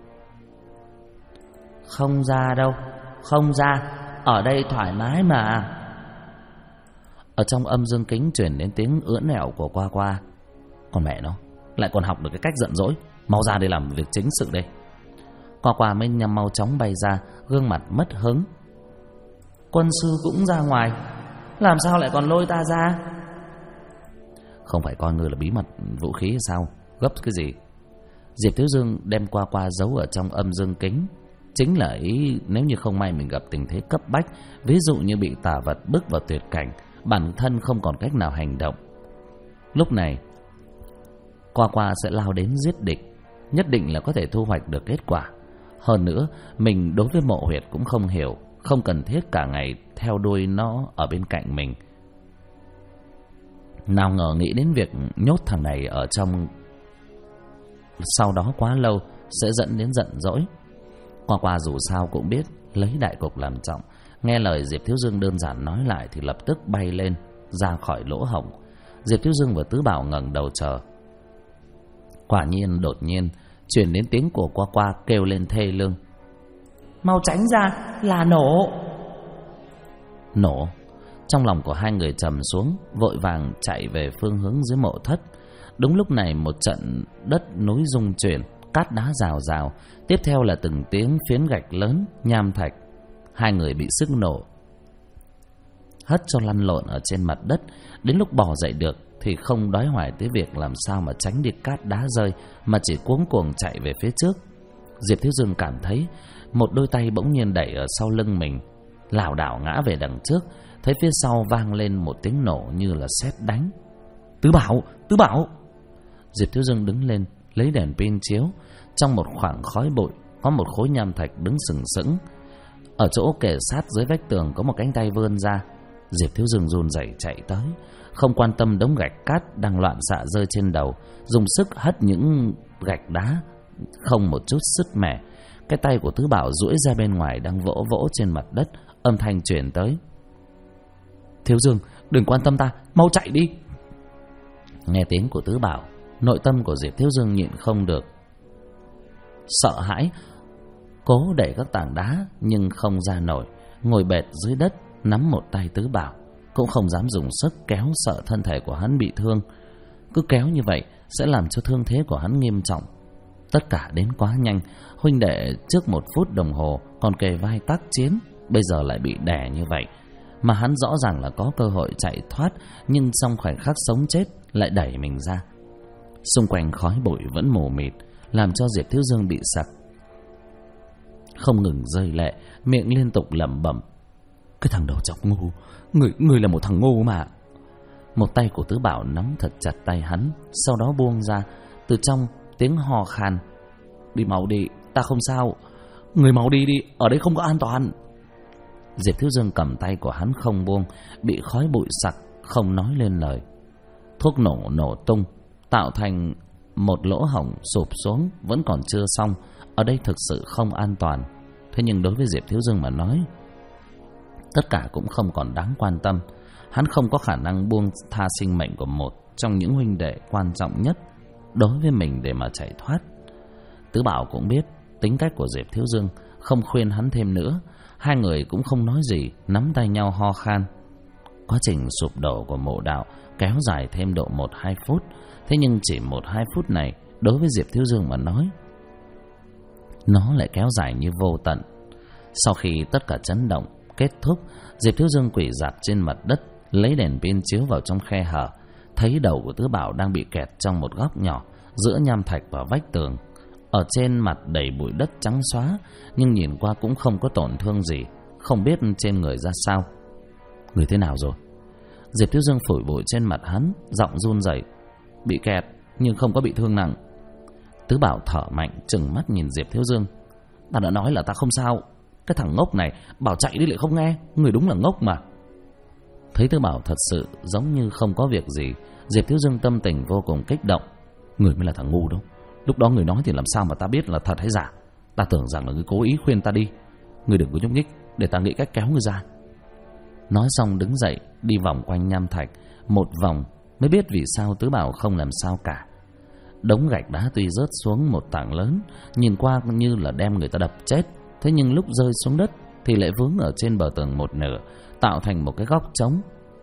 Không ra đâu, không ra, ở đây thoải mái mà. Ở trong âm dương kính truyền đến tiếng ưỡn ẹo của Qua Qua. Còn mẹ nó lại còn học được cái cách giận dỗi, mau ra để làm việc chính sự đây. Qua Qua mới nhằm mau chóng bay ra, gương mặt mất hứng. Quân sư cũng ra ngoài, làm sao lại còn lôi ta ra? Không phải coi ngươi là bí mật vũ khí hay sao? Gấp cái gì? Diệp Thiếu Dương đem Qua Qua giấu ở trong âm dương kính, chính là ý nếu như không may mình gặp tình thế cấp bách, ví dụ như bị tà vật bức vào tuyệt cảnh, bản thân không còn cách nào hành động. Lúc này Qua Qua sẽ lao đến giết địch, nhất định là có thể thu hoạch được kết quả. Hơn nữa mình đối với mộ huyệt cũng không hiểu, không cần thiết cả ngày theo đuôi nó ở bên cạnh mình. Nào ngờ nghĩ đến việc nhốt thằng này ở trong, sau đó quá lâu sẽ dẫn đến giận dỗi. Qua Qua dù sao cũng biết lấy đại cục làm trọng, nghe lời Diệp Thiếu Dương đơn giản nói lại thì lập tức bay lên ra khỏi lỗ hổng. Diệp Thiếu Dương và Tứ Bảo ngẩng đầu chờ. Quả nhiên đột nhiên truyền đến tiếng của Qua Qua kêu lên thê lương: Mau tránh ra, là nổ! Nổ! Trong lòng của hai người trầm xuống, vội vàng chạy về phương hướng dưới mộ thất. Đúng lúc này một trận đất núi rung chuyển, cát đá rào rào, tiếp theo là từng tiếng phiến gạch lớn, nham thạch. Hai người bị sức nổ hất cho lăn lộn ở trên mặt đất. Đến lúc bò dậy được thì không đói hoài tới việc làm sao mà tránh đi cát đá rơi, mà chỉ cuống cuồng chạy về phía trước. Diệp Thiếu Dương cảm thấy một đôi tay bỗng nhiên đẩy ở sau lưng mình, lảo đảo ngã về đằng trước. Thấy phía sau vang lên một tiếng nổ như là sét đánh. Tứ Bảo! Tứ Bảo! Diệp Thiếu Dương đứng lên, lấy đèn pin chiếu. Trong một khoảng khói bụi có một khối nham thạch đứng sừng sững. Ở chỗ kề sát dưới vách tường có một cánh tay vươn ra. Diệp Thiếu Dương run rẩy chạy tới, không quan tâm đống gạch cát đang loạn xạ rơi trên đầu, dùng sức hất những gạch đá không một chút sứt mẻ. Cái tay của Tứ Bảo duỗi ra bên ngoài đang vỗ vỗ trên mặt đất. Âm thanh truyền tới: Thiếu Dương, đừng quan tâm ta, mau chạy đi! Nghe tiếng của Tứ Bảo, nội tâm của Diệp Thiếu Dương nhịn không được sợ hãi, cố đẩy các tảng đá nhưng không ra nổi, ngồi bệt dưới đất nắm một tay Tứ Bảo, cũng không dám dùng sức kéo, sợ thân thể của hắn bị thương. Cứ kéo như vậy sẽ làm cho thương thế của hắn nghiêm trọng. Tất cả đến quá nhanh, huynh đệ trước 1 phút đồng hồ còn kề vai tác chiến, bây giờ lại bị đè như vậy. Mà hắn rõ ràng là có cơ hội chạy thoát, nhưng trong khoảnh khắc sống chết lại đẩy mình ra. Xung quanh khói bụi vẫn mù mịt, làm cho Diệp Thiếu Dương bị sặc, không ngừng rơi lệ, miệng liên tục lẩm bẩm: Cái thằng đầu chọc ngu, người là một thằng ngu mà. Một tay của Tứ Bảo nắm thật chặt tay hắn, sau đó buông ra. Từ trong tiếng hò khan: Đi mau đi, ta không sao. Người mau đi đi, ở đây không có an toàn. Diệp Thiếu Dương cầm tay của hắn không buông, bị khói bụi sặc, không nói lên lời. Thuốc nổ tung, tạo thành một lỗ hổng sụp xuống, vẫn còn chưa xong. Ở đây thực sự không an toàn. Thế nhưng đối với Diệp Thiếu Dương mà nói, tất cả cũng không còn đáng quan tâm. Hắn không có khả năng buông tha sinh mệnh của một trong những huynh đệ quan trọng nhất đối với mình để mà chạy thoát. Tứ Bảo cũng biết tính cách của Diệp Thiếu Dương, không khuyên hắn thêm nữa. Hai người cũng không nói gì, nắm tay nhau ho khan. Quá trình sụp đổ của mộ đạo kéo dài thêm độ 1-2 phút. Thế nhưng chỉ 1-2 phút này đối với Diệp Thiếu Dương mà nói, nó lại kéo dài như vô tận. Sau khi tất cả chấn động kết thúc, Diệp Thiếu Dương quỳ rạp trên mặt đất, lấy đèn pin chiếu vào trong khe hở, thấy đầu của Tứ Bảo đang bị kẹt trong một góc nhỏ giữa nham thạch và vách tường. Ở trên mặt đầy bụi đất trắng xóa, nhưng nhìn qua cũng không có tổn thương gì, không biết trên người ra sao. Người thế nào rồi? Diệp Thiếu Dương phủi bụi trên mặt hắn, giọng run rẩy: Bị kẹt nhưng không có bị thương nặng. Tứ Bảo thở mạnh, trừng mắt nhìn Diệp Thiếu Dương: Ta đã nói là ta không sao. Cái thằng ngốc này bảo chạy đi lại không nghe, người đúng là ngốc mà. Thấy Tứ Bảo thật sự giống như không có việc gì, Diệp Thiếu Dương tâm tình vô cùng kích động. Người mới là thằng ngu đâu. Lúc đó người nói thì làm sao mà ta biết là thật hay giả? Ta tưởng rằng là người cố ý khuyên ta đi. Người đừng có nhúc nhích, để ta nghĩ cách kéo người ra. Nói xong đứng dậy, đi vòng quanh nham thạch một vòng, mới biết vì sao Tứ Bảo không làm sao cả. Đống gạch đá tuy rớt xuống một tảng lớn, nhìn qua như là đem người ta đập chết, thế nhưng lúc rơi xuống đất thì lại vướng ở trên bờ tường một nửa, tạo thành một cái góc trống.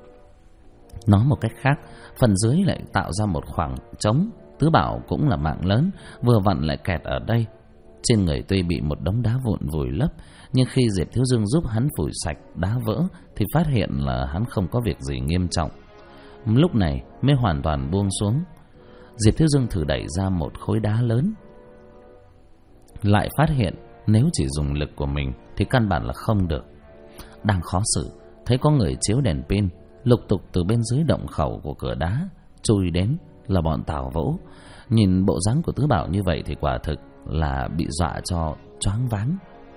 Nói một cách khác, phần dưới lại tạo ra một khoảng trống. Tứ Bảo cũng là mạng lớn, vừa vặn lại kẹt ở đây. Trên người tuy bị một đống đá vụn vùi lấp, nhưng khi Diệp Thiếu Dương giúp hắn phủi sạch đá vỡ thì phát hiện là hắn không có việc gì nghiêm trọng. Lúc này mới hoàn toàn buông xuống. Diệp Thiếu Dương thử đẩy ra một khối đá lớn, lại phát hiện nếu chỉ dùng lực của mình thì căn bản là không được. Đang khó xử, thấy có người chiếu đèn pin, lục tục từ bên dưới động khẩu của cửa đá chui đến là bọn Tào Vũ. Nhìn bộ dáng của Tứ Bảo như vậy thì quả thực là bị dọa cho choáng váng.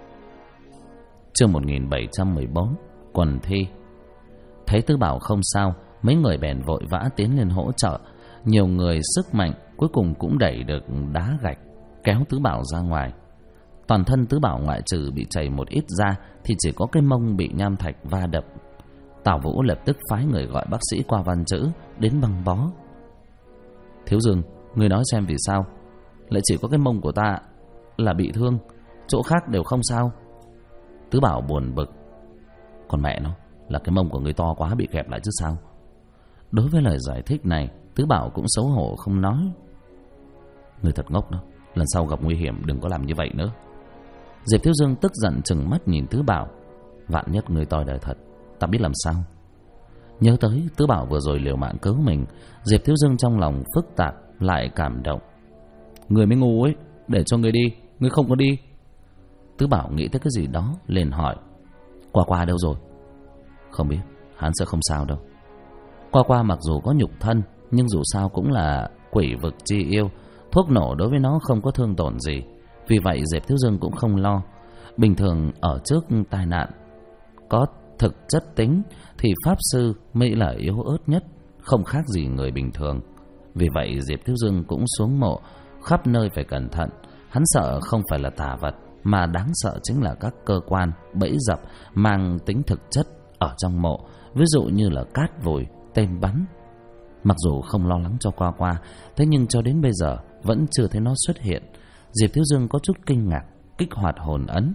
Chương 1714 Quần thi. Thấy Tứ Bảo không sao, mấy người bèn vội vã tiến lên hỗ trợ. Nhiều người sức mạnh cuối cùng cũng đẩy được đá gạch, kéo Tứ Bảo ra ngoài. Toàn thân Tứ Bảo ngoại trừ bị chảy một ít da thì chỉ có cái mông bị nham thạch va đập, Tào Vũ lập tức phái người gọi bác sĩ qua văn chữ đến băng bó. Thiếu Dương, người nói xem vì sao lại chỉ có cái mông của ta là bị thương, chỗ khác đều không sao. Tứ Bảo buồn bực. Còn mẹ nó, là cái mông của người to quá bị kẹp lại chứ sao. Đối với lời giải thích này, Tứ Bảo cũng xấu hổ không nói. Người thật ngốc đó, lần sau gặp nguy hiểm đừng có làm như vậy nữa. Diệp Thiếu Dương tức giận trừng mắt nhìn Tứ Bảo. Vạn nhất người toi đời thật, ta biết làm sao. Nhớ tới Tứ Bảo vừa rồi liều mạng cứu mình, Diệp Thiếu Dương trong lòng phức tạp lại cảm động. Người mới ngu ấy, để cho người đi, người không có đi. Tứ Bảo nghĩ tới cái gì đó liền hỏi. Qua đâu rồi? Không biết, hắn sẽ không sao đâu. Qua mặc dù có nhục thân, nhưng dù sao cũng là quỷ vực chi yêu, thuốc nổ đối với nó không có thương tổn gì. Vì vậy Diệp Thiếu Dương cũng không lo. Bình thường ở trước tai nạn có thực chất tính thì pháp sư mới là yếu ớt nhất, không khác gì người bình thường. Vì vậy Diệp Thiếu Dương cũng xuống mộ, khắp nơi phải cẩn thận. Hắn sợ không phải là tà vật, mà đáng sợ chính là các cơ quan, bẫy dập mang tính thực chất ở trong mộ, ví dụ như là cát vùi, tên bắn. Mặc dù không lo lắng cho Qua, thế nhưng cho đến bây giờ vẫn chưa thấy nó xuất hiện. Diệp Thiếu Dương có chút kinh ngạc, kích hoạt hồn ấn.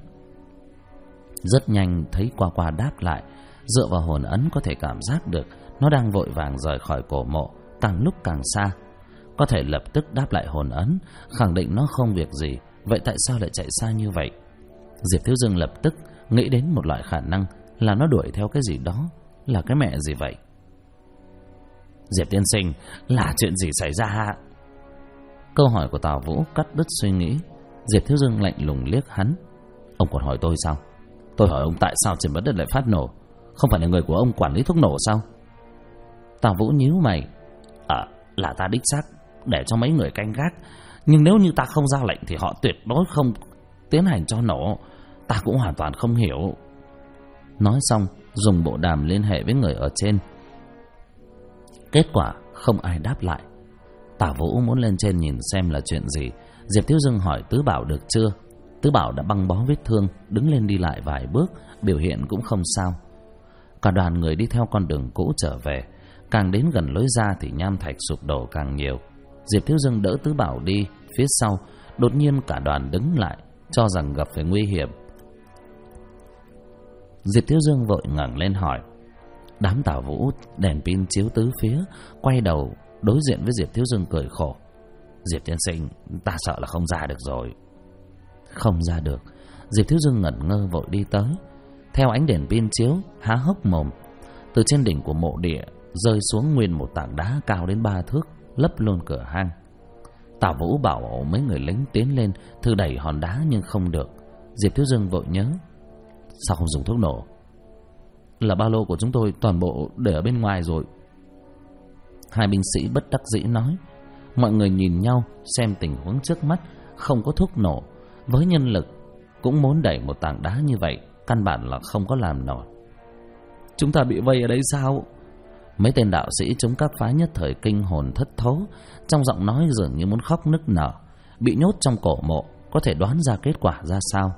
Rất nhanh thấy Qua đáp lại. Dựa vào hồn ấn có thể cảm giác được nó đang vội vàng rời khỏi cổ mộ, càng lúc càng xa. Có thể lập tức đáp lại hồn ấn, khẳng định nó không việc gì. Vậy tại sao lại chạy xa như vậy? Diệp Thiếu Dương lập tức nghĩ đến một loại khả năng là nó đuổi theo cái gì đó. Là cái mẹ gì vậy? Diệp tiên sinh, là chuyện gì xảy ra? Câu hỏi của Tào Vũ cắt đứt suy nghĩ. Diệp Thiếu Dương lạnh lùng liếc hắn. Ông còn hỏi tôi sao? Tôi hỏi ông tại sao trên mặt đất lại phát nổ? Không phải là người của ông quản lý thuốc nổ sao? Tào Vũ nhíu mày. Là ta đích xác để cho mấy người canh gác, nhưng nếu như ta không ra lệnh thì họ tuyệt đối không tiến hành cho nổ. Ta cũng hoàn toàn không hiểu. Nói xong dùng bộ đàm liên hệ với người ở trên. Kết quả không ai đáp lại. Tào Vũ muốn lên trên nhìn xem là chuyện gì. Diệp Thiếu Dương hỏi Tứ Bảo được chưa. Tứ Bảo đã băng bó vết thương, đứng lên đi lại vài bước, biểu hiện cũng không sao. Cả đoàn người đi theo con đường cũ trở về. Càng đến gần lối ra thì nham thạch sụp đổ càng nhiều. Diệp Thiếu Dương đỡ Tứ Bảo đi. Phía sau đột nhiên cả đoàn đứng lại, cho rằng gặp phải nguy hiểm. Diệp Thiếu Dương vội ngẩng lên hỏi. Đám Tào Vũ đèn pin chiếu tứ phía, quay đầu đối diện với Diệp Thiếu Dương cười khổ. Diệp tiên sinh, ta sợ là không ra được rồi. Không ra được? Diệp Thiếu Dương ngẩn ngơ vội đi tới. Theo ánh đèn pin chiếu, há hốc mồm. Từ trên đỉnh của mộ địa rơi xuống nguyên một tảng đá cao đến 3 thước, lấp luôn cửa hang. Tào Vũ bảo mấy người lính tiến lên thử đẩy hòn đá nhưng không được. Diệp Thiếu Dương vội nhớ. Sao không dùng thuốc nổ? Là ba lô của chúng tôi toàn bộ để ở bên ngoài rồi. Hai binh sĩ bất đắc dĩ nói. Mọi người nhìn nhau xem tình huống trước mắt, không có thuốc nổ, với nhân lực cũng muốn đẩy một tảng đá như vậy, căn bản là không có làm nổi. Chúng ta bị vây ở đây sao? Mấy tên đạo sĩ chống các phái nhất thời kinh hồn thất thố, trong giọng nói dường như muốn khóc nức nở. Bị nhốt trong cổ mộ, có thể đoán ra kết quả ra sao?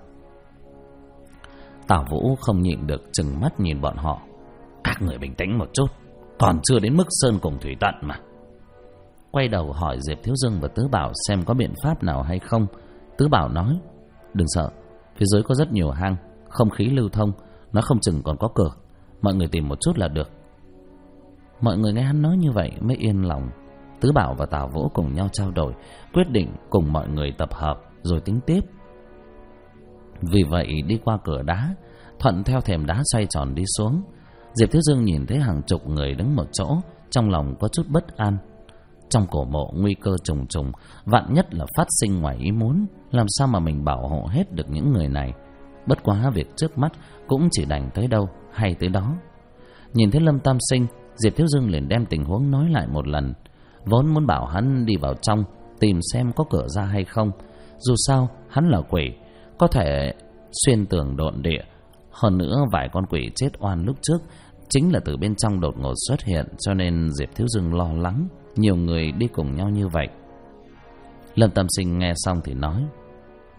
Tào Vũ không nhịn được trừng mắt nhìn bọn họ. Các người bình tĩnh một chút, còn chưa đến mức sơn cùng thủy tận mà. Quay đầu hỏi Diệp Thiếu Dương và Tứ Bảo xem có biện pháp nào hay không. Tứ Bảo nói. Đừng sợ, phía dưới có rất nhiều hang, không khí lưu thông, nó không chừng còn có cửa. Mọi người tìm một chút là được. Mọi người nghe hắn nói như vậy mới yên lòng. Tứ Bảo và Tào Vũ cùng nhau trao đổi, quyết định cùng mọi người tập hợp rồi tính tiếp. Vì vậy đi qua cửa đá, thuận theo thềm đá xoay tròn đi xuống. Diệp Thiếu Dương nhìn thấy hàng chục người đứng một chỗ, trong lòng có chút bất an. Trong cổ mộ nguy cơ trùng trùng, vạn nhất là phát sinh ngoài ý muốn, làm sao mà mình bảo hộ hết được những người này. Bất quá việc trước mắt cũng chỉ đành tới đâu hay tới đó. Nhìn thấy Lâm Tam Sinh, Diệp Thiếu Dương liền đem tình huống nói lại một lần. Vốn muốn bảo hắn đi vào trong tìm xem có cửa ra hay không. Dù sao hắn là quỷ, có thể xuyên tường độn địa. Hơn nữa vài con quỷ chết oan lúc trước chính là từ bên trong đột ngột xuất hiện, cho nên Diệp Thiếu Dương lo lắng nhiều người đi cùng nhau như vậy. Lâm Tâm Sinh nghe xong thì nói.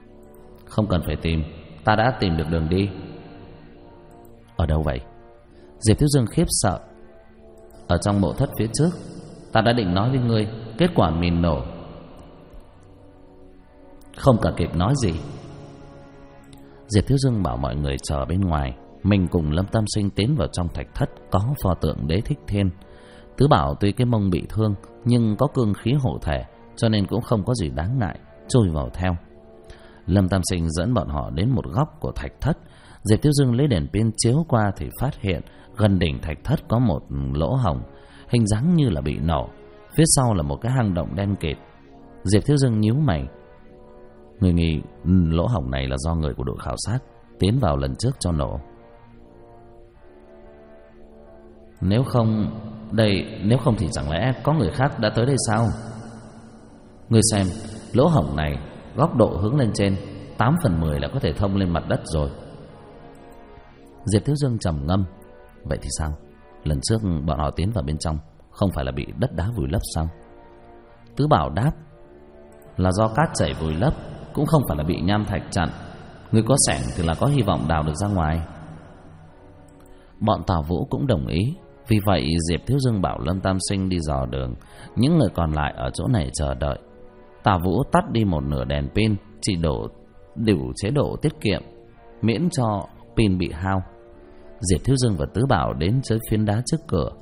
Không cần phải tìm, ta đã tìm được đường đi. Ở đâu vậy? Diệp Thiếu Dương khiếp sợ. Ở trong mộ thất phía trước, ta đã định nói với ngươi, kết quả mìn nổ. Không cả kịp nói gì, Diệp Thiếu Dương bảo mọi người chờ bên ngoài, mình cùng Lâm Tam Sinh tiến vào trong thạch thất có pho tượng Đế Thích Thiên. Tứ Bảo tuy cái mông bị thương nhưng có cương khí hộ thể, cho nên cũng không có gì đáng ngại, trôi vào theo. Lâm Tam Sinh dẫn bọn họ đến một góc của thạch thất. Diệp Thiếu Dương lấy đèn pin chiếu qua thì phát hiện gần đỉnh thạch thất có một lỗ hổng, hình dáng như là bị nổ. Phía sau là một cái hang động đen kịt. Diệp Thiếu Dương nhíu mày. Người nghĩ lỗ hổng này là do người của đội khảo sát tiến vào lần trước cho nổ. Nếu không thì chẳng lẽ có người khác đã tới đây sao? Ngươi xem, lỗ hổng này góc độ hướng lên trên 8/10 là có thể thông lên mặt đất rồi. Diệp Thiếu Dương trầm ngâm. Vậy thì sao? Lần trước bọn họ tiến vào bên trong không phải là bị đất đá vùi lấp sao? Tứ Bảo đáp. Là do cát chảy vùi lấp, cũng không phải là bị nham thạch chặn. Ngươi có xẻng thì là có hy vọng đào được ra ngoài. Bọn Tào Vũ cũng đồng ý. Vì vậy Diệp Thiếu Dương bảo Lâm Tam Sinh đi dò đường, những người còn lại ở chỗ này chờ đợi. Tào Vũ tắt đi một nửa đèn pin, chỉ đủ chế độ tiết kiệm, miễn cho pin bị hao. Diệp Thiếu Dương và Tứ Bảo đến dưới phiến đá trước cửa.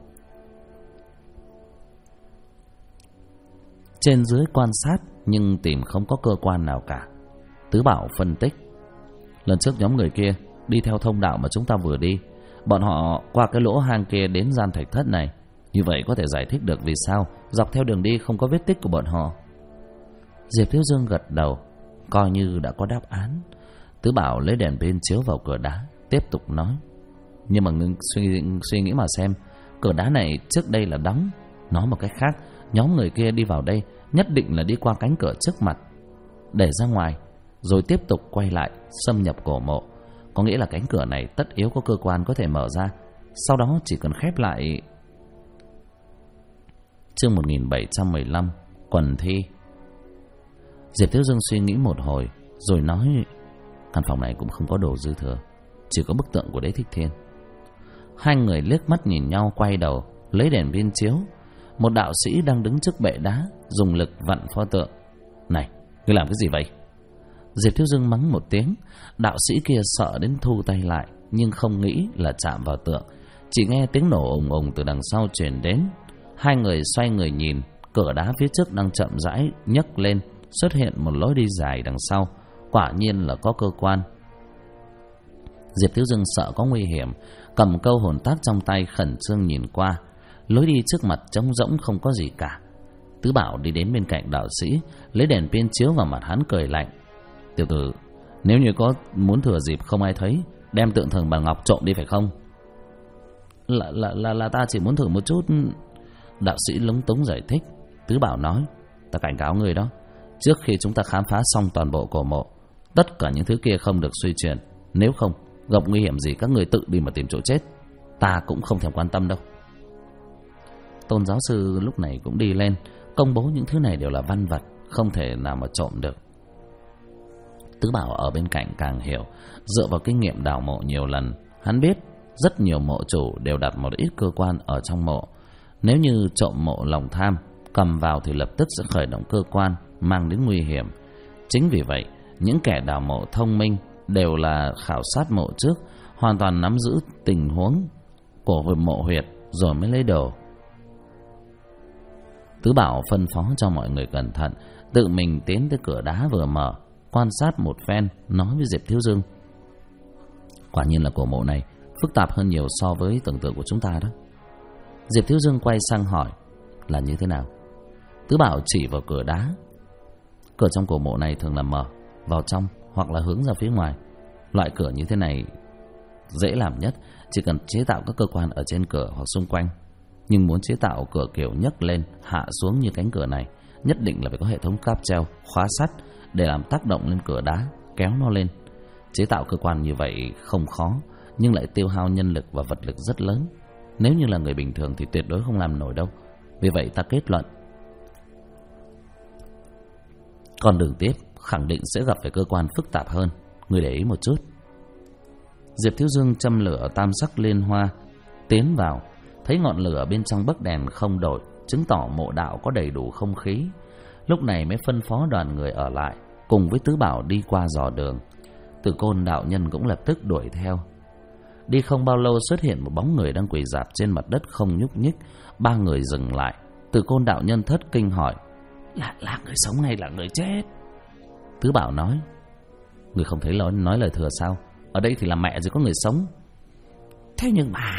Trên dưới quan sát nhưng tìm không có cơ quan nào cả. Tứ Bảo phân tích. Lần trước nhóm người kia đi theo thông đạo mà chúng ta vừa đi, bọn họ qua cái lỗ hang kia đến gian thạch thất này. Như vậy có thể giải thích được vì sao dọc theo đường đi không có vết tích của bọn họ. Diệp Thiếu Dương gật đầu, coi như đã có đáp án. Tứ Bảo lấy đèn pin chiếu vào cửa đá, tiếp tục nói. Nhưng mà ngưng suy nghĩ mà xem, cửa đá này trước đây là đóng. Nói một cách khác, nhóm người kia đi vào đây nhất định là đi qua cánh cửa trước mặt, để ra ngoài, rồi tiếp tục quay lại xâm nhập cổ mộ. Có nghĩa là cánh cửa này tất yếu có cơ quan có thể mở ra, sau đó chỉ cần khép lại. Chương 1715 Quần thi. Diệp Thiếu Dương suy nghĩ một hồi rồi nói, căn phòng này cũng không có đồ dư thừa, chỉ có bức tượng của Đế Thích Thiên. Hai người liếc mắt nhìn nhau, quay đầu lấy đèn pin chiếu. Một đạo sĩ đang đứng trước bệ đá, dùng lực vặn pho tượng. Này, ngươi làm cái gì vậy? Diệp Thiếu Dương mắng một tiếng. Đạo sĩ kia sợ đến thu tay lại, nhưng không nghĩ là chạm vào tượng. Chỉ nghe tiếng nổ ùng ùng từ đằng sau truyền đến. Hai người xoay người nhìn, cửa đá phía trước đang chậm rãi nhấc lên, xuất hiện một lối đi dài đằng sau. Quả nhiên là có cơ quan. Diệp Thiếu Dương sợ có nguy hiểm, cầm câu hồn tác trong tay khẩn trương nhìn qua. Lối đi trước mặt trống rỗng không có gì cả. Tứ Bảo đi đến bên cạnh đạo sĩ, lấy đèn pin chiếu vào mặt hắn, cười lạnh. Tiểu tử, nếu như có muốn thừa dịp không ai thấy, đem tượng thần bằng ngọc trộm đi phải không? Là ta chỉ muốn thử một chút. Đạo sĩ lúng túng giải thích. Tứ Bảo nói, ta cảnh cáo người đó, trước khi chúng ta khám phá xong toàn bộ cổ mộ, tất cả những thứ kia không được suy chuyển. Nếu không, gặp nguy hiểm gì các người tự đi mà tìm chỗ chết, ta cũng không thèm quan tâm đâu. Tôn giáo sư lúc này cũng đi lên, công bố những thứ này đều là văn vật, không thể nào mà trộm được. Tứ Bảo ở bên cạnh càng hiểu. Dựa vào kinh nghiệm đào mộ nhiều lần, hắn biết rất nhiều mộ chủ đều đặt một ít cơ quan ở trong mộ. Nếu như trộm mộ lòng tham, cầm vào thì lập tức sẽ khởi động cơ quan, mang đến nguy hiểm. Chính vì vậy, những kẻ đào mộ thông minh đều là khảo sát mộ trước, hoàn toàn nắm giữ tình huống của mộ huyệt rồi mới lấy đồ. Tứ Bảo phân phó cho mọi người cẩn thận, tự mình tiến tới cửa đá vừa mở, quan sát một phen, nói với Diệp Thiếu Dương. Quả nhiên là cổ mộ này phức tạp hơn nhiều so với tưởng tượng của chúng ta đó. Diệp Thiếu Dương quay sang hỏi, là như thế nào? Tứ Bảo chỉ vào cửa đá. Cửa trong cổ mộ này thường là mở vào trong hoặc là hướng ra phía ngoài. Loại cửa như thế này dễ làm nhất, chỉ cần chế tạo các cơ quan ở trên cửa hoặc xung quanh. Nhưng muốn chế tạo cửa kiểu nhấc lên hạ xuống như cánh cửa này, nhất định là phải có hệ thống cáp treo, khóa sắt để làm tác động lên cửa đá, kéo nó lên. Chế tạo cơ quan như vậy không khó, nhưng lại tiêu hao nhân lực và vật lực rất lớn. Nếu như là người bình thường thì tuyệt đối không làm nổi đâu. Vì vậy ta kết luận, con đường tiếp khẳng định sẽ gặp phải cơ quan phức tạp hơn. Người để ý một chút. Diệp Thiếu Dương châm lửa tam sắc liên hoa, Tiến vào, thấy ngọn lửa bên trong bấc đèn không đổi, chứng tỏ mộ đạo có đầy đủ không khí. Lúc này mới phân phó đoàn người ở lại, cùng với Tứ Bảo đi qua dò đường. Từ Côn đạo nhân cũng lập tức đuổi theo. Đi không bao lâu xuất hiện một bóng người đang quỳ rạp trên mặt đất không nhúc nhích. Ba người dừng lại. Từ Côn đạo nhân thất kinh hỏi: Là người sống hay là người chết? Tứ Bảo nói: Người không thấy nói lời thừa sao? Ở đây thì là mẹ rồi có người sống. Thế nhưng mà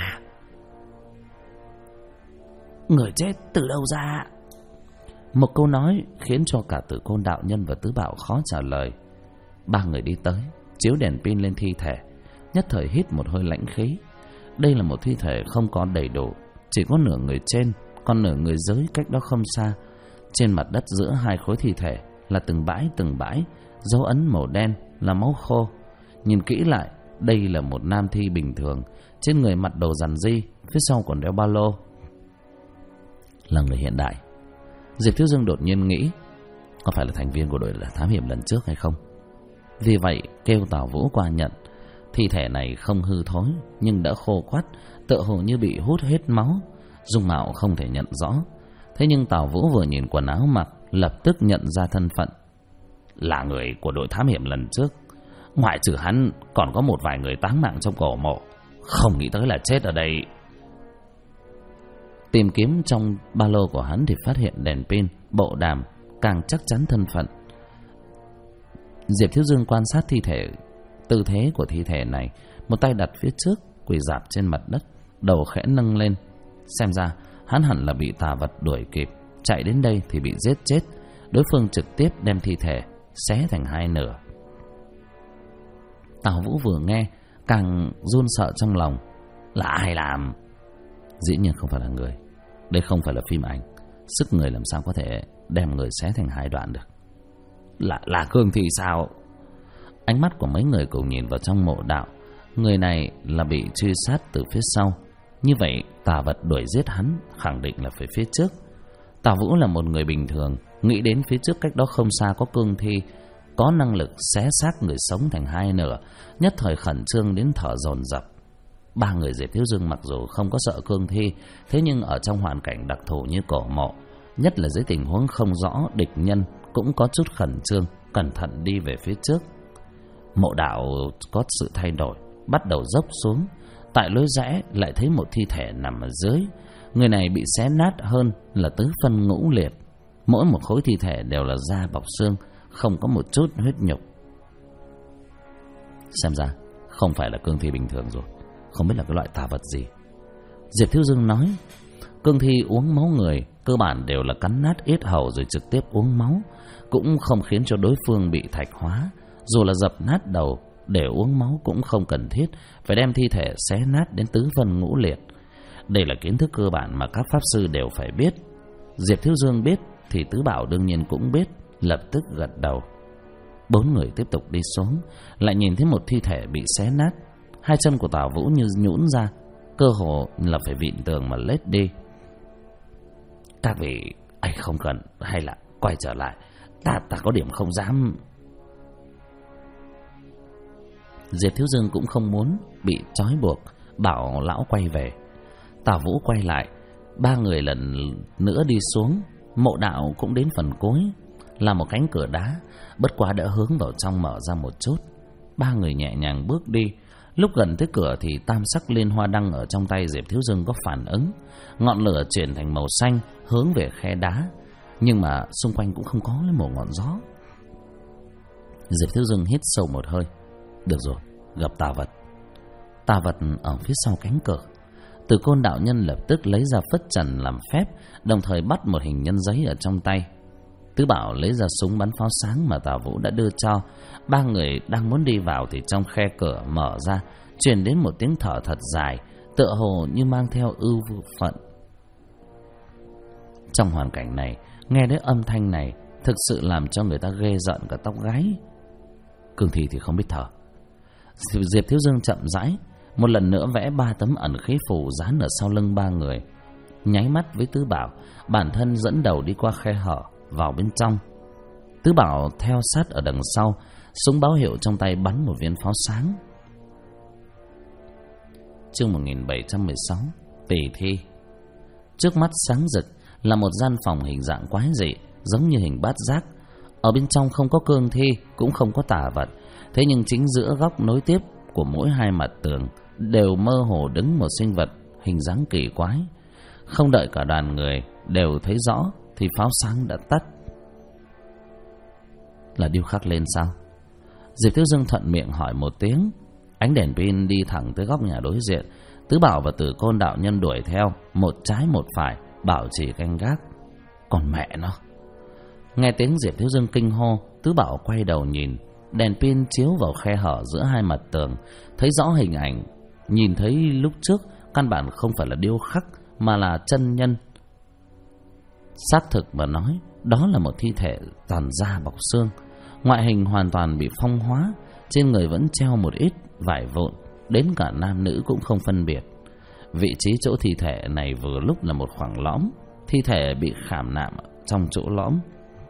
người chết từ đâu ra? Một câu nói khiến cho cả Từ Côn đạo nhân và Tứ Bảo khó trả lời. Ba người đi tới, chiếu đèn pin lên thi thể, nhất thời hít một hơi lãnh khí. Đây là một thi thể không có đầy đủ, chỉ có nửa người trên, còn nửa người dưới cách đó không xa. Trên mặt đất giữa hai khối thi thể là từng bãi dấu ấn màu đen là máu khô. Nhìn kỹ lại, đây là một nam thi bình thường, trên người mặc đồ rằn ri, phía sau còn đeo ba lô. Là người hiện đại. Diệp Thiếu Dương đột nhiên nghĩ, có phải là thành viên của đội thám hiểm lần trước hay không? Vì vậy kêu Tào Vũ qua nhận. Thi thể này không hư thối, nhưng đã khô quắt, tựa hồ như bị hút hết máu, dung mạo không thể nhận rõ. Thế nhưng Tào Vũ vừa nhìn quần áo mặc, lập tức nhận ra thân phận. Là người của đội thám hiểm lần trước. Ngoại trừ hắn, còn có một vài người táng mạng trong cổ mộ. Không nghĩ tới là chết ở đây. Tìm kiếm trong ba lô của hắn thì phát hiện đèn pin, bộ đàm, càng chắc chắn thân phận. Diệp Thiếu Dương quan sát thi thể, tư thế của thi thể này, một tay đặt phía trước, quỳ rạp trên mặt đất, đầu khẽ nâng lên. Xem ra hắn hẳn là bị tà vật đuổi kịp, chạy đến đây thì bị giết chết. Đối phương trực tiếp đem thi thể xé thành hai nửa. Tào Vũ vừa nghe càng run sợ trong lòng. Là ai làm? Dĩ nhiên không phải là người. Đây không phải là phim ảnh. Sức người làm sao có thể đem người xé thành hai đoạn được? Là Cương thì sao? Ánh mắt của mấy người cùng nhìn vào trong mộ đạo. Người này là bị truy sát từ phía sau. Như vậy tà vật đuổi giết hắn khẳng định là phải phía trước. Tào Vũ là một người bình thường, nghĩ đến phía trước cách đó không xa có cương thi, có năng lực xé xác người sống thành hai nửa, nhất thời khẩn trương đến thở dồn dập. Ba người Diệp Thiếu Dương mặc dù không có sợ cương thi, thế nhưng ở trong hoàn cảnh đặc thù như cổ mộ, nhất là dưới tình huống không rõ địch nhân, cũng có chút khẩn trương, cẩn thận đi về phía trước. Mộ đạo có sự thay đổi, bắt đầu dốc xuống. Tại lối rẽ lại thấy một thi thể nằm ở dưới. Người này bị xé nát hơn là tứ phân ngũ liệt. Mỗi một khối thi thể đều là da bọc xương, không có một chút huyết nhục. Xem ra không phải là cương thi bình thường rồi, không biết là cái loại tà vật gì. Diệp Thiếu Dương nói, cương thi uống máu người cơ bản đều là cắn nát yết hầu rồi trực tiếp uống máu, cũng không khiến cho đối phương bị thạch hóa. Dù là dập nát đầu để uống máu cũng không cần thiết phải đem thi thể xé nát đến tứ phân ngũ liệt. Đây là kiến thức cơ bản mà các pháp sư đều phải biết. Diệp Thiếu Dương biết thì Tứ Bảo đương nhiên cũng biết, lập tức gật đầu. Bốn người tiếp tục đi xuống, lại nhìn thấy một thi thể bị xé nát. Hai chân của Tào Vũ như nhũn ra, cơ hồ là phải vịn tường mà lết đi. Các vị, anh không cần, hay là quay trở lại, ta có điểm không dám. Diệp Thiếu Dương cũng không muốn bị trói buộc, bảo lão quay về. Tào Vũ quay lại, ba người lần nữa đi xuống. Mộ đạo cũng đến phần cuối, là một cánh cửa đá, bất quá đã hướng vào trong mở ra một chút. Ba người nhẹ nhàng bước đi. Lúc gần tới cửa thì tam sắc liên hoa đăng ở trong tay Diệp Thiếu Dương có phản ứng, ngọn lửa chuyển thành màu xanh hướng về khe đá, nhưng mà xung quanh cũng không có lấy một ngọn gió. Diệp Thiếu Dương hít sâu một hơi. Được rồi, gặp tà vật. Tà vật ở phía sau cánh cửa. Từ Côn đạo nhân lập tức lấy ra phất trần làm phép, đồng thời bắt một hình nhân giấy ở trong tay. Tứ Bảo lấy ra súng bắn pháo sáng mà Tào Vũ đã đưa cho. Ba người đang muốn đi vào thì trong khe cửa mở ra, truyền đến một tiếng thở thật dài, tựa hồ như mang theo ưu phận. Trong hoàn cảnh này, nghe đến âm thanh này thực sự làm cho người ta ghê rợn cả tóc gáy. Cương thi thì không biết thở. Diệp Thiếu Dương chậm rãi một lần nữa vẽ 3 tấm ẩn khí phù dán ở sau lưng ba người, nháy mắt với Tứ Bảo, bản thân dẫn đầu đi qua khe hở vào bên trong. Tứ Bảo theo sát ở đằng sau, súng báo hiệu trong tay bắn một viên pháo sáng. Chương 1716 Tỷ thi. Trước mắt sáng rực là một gian phòng hình dạng quái dị, giống như hình bát giác. Ở bên trong không có cương thi, cũng không có tà vật. Thế nhưng chính giữa góc nối tiếp của mỗi hai mặt tường đều mơ hồ đứng một sinh vật hình dáng kỳ quái. Không đợi cả đoàn người đều thấy rõ thì pháo sáng đã tắt. Là điêu khắc lên sao? Diệp Thiếu Dương thuận miệng hỏi một tiếng. Ánh đèn pin đi thẳng tới góc nhà đối diện. Tứ Bảo và Tử Côn đạo nhân đuổi theo, một trái một phải, bảo chỉ canh gác. Còn mẹ nó! Nghe tiếng Diệp Thiếu Dương kinh hô, Tứ Bảo quay đầu nhìn. Đèn pin chiếu vào khe hở giữa hai mặt tường, thấy rõ hình ảnh. Nhìn thấy lúc trước căn bản không phải là điêu khắc, mà là chân nhân. Xác thực mà nói, đó là một thi thể toàn da bọc xương. Ngoại hình hoàn toàn bị phong hóa, trên người vẫn treo một ít vải vụn, đến cả nam nữ cũng không phân biệt. Vị trí chỗ thi thể này vừa lúc là một khoảng lõm, thi thể bị khảm nạm trong chỗ lõm.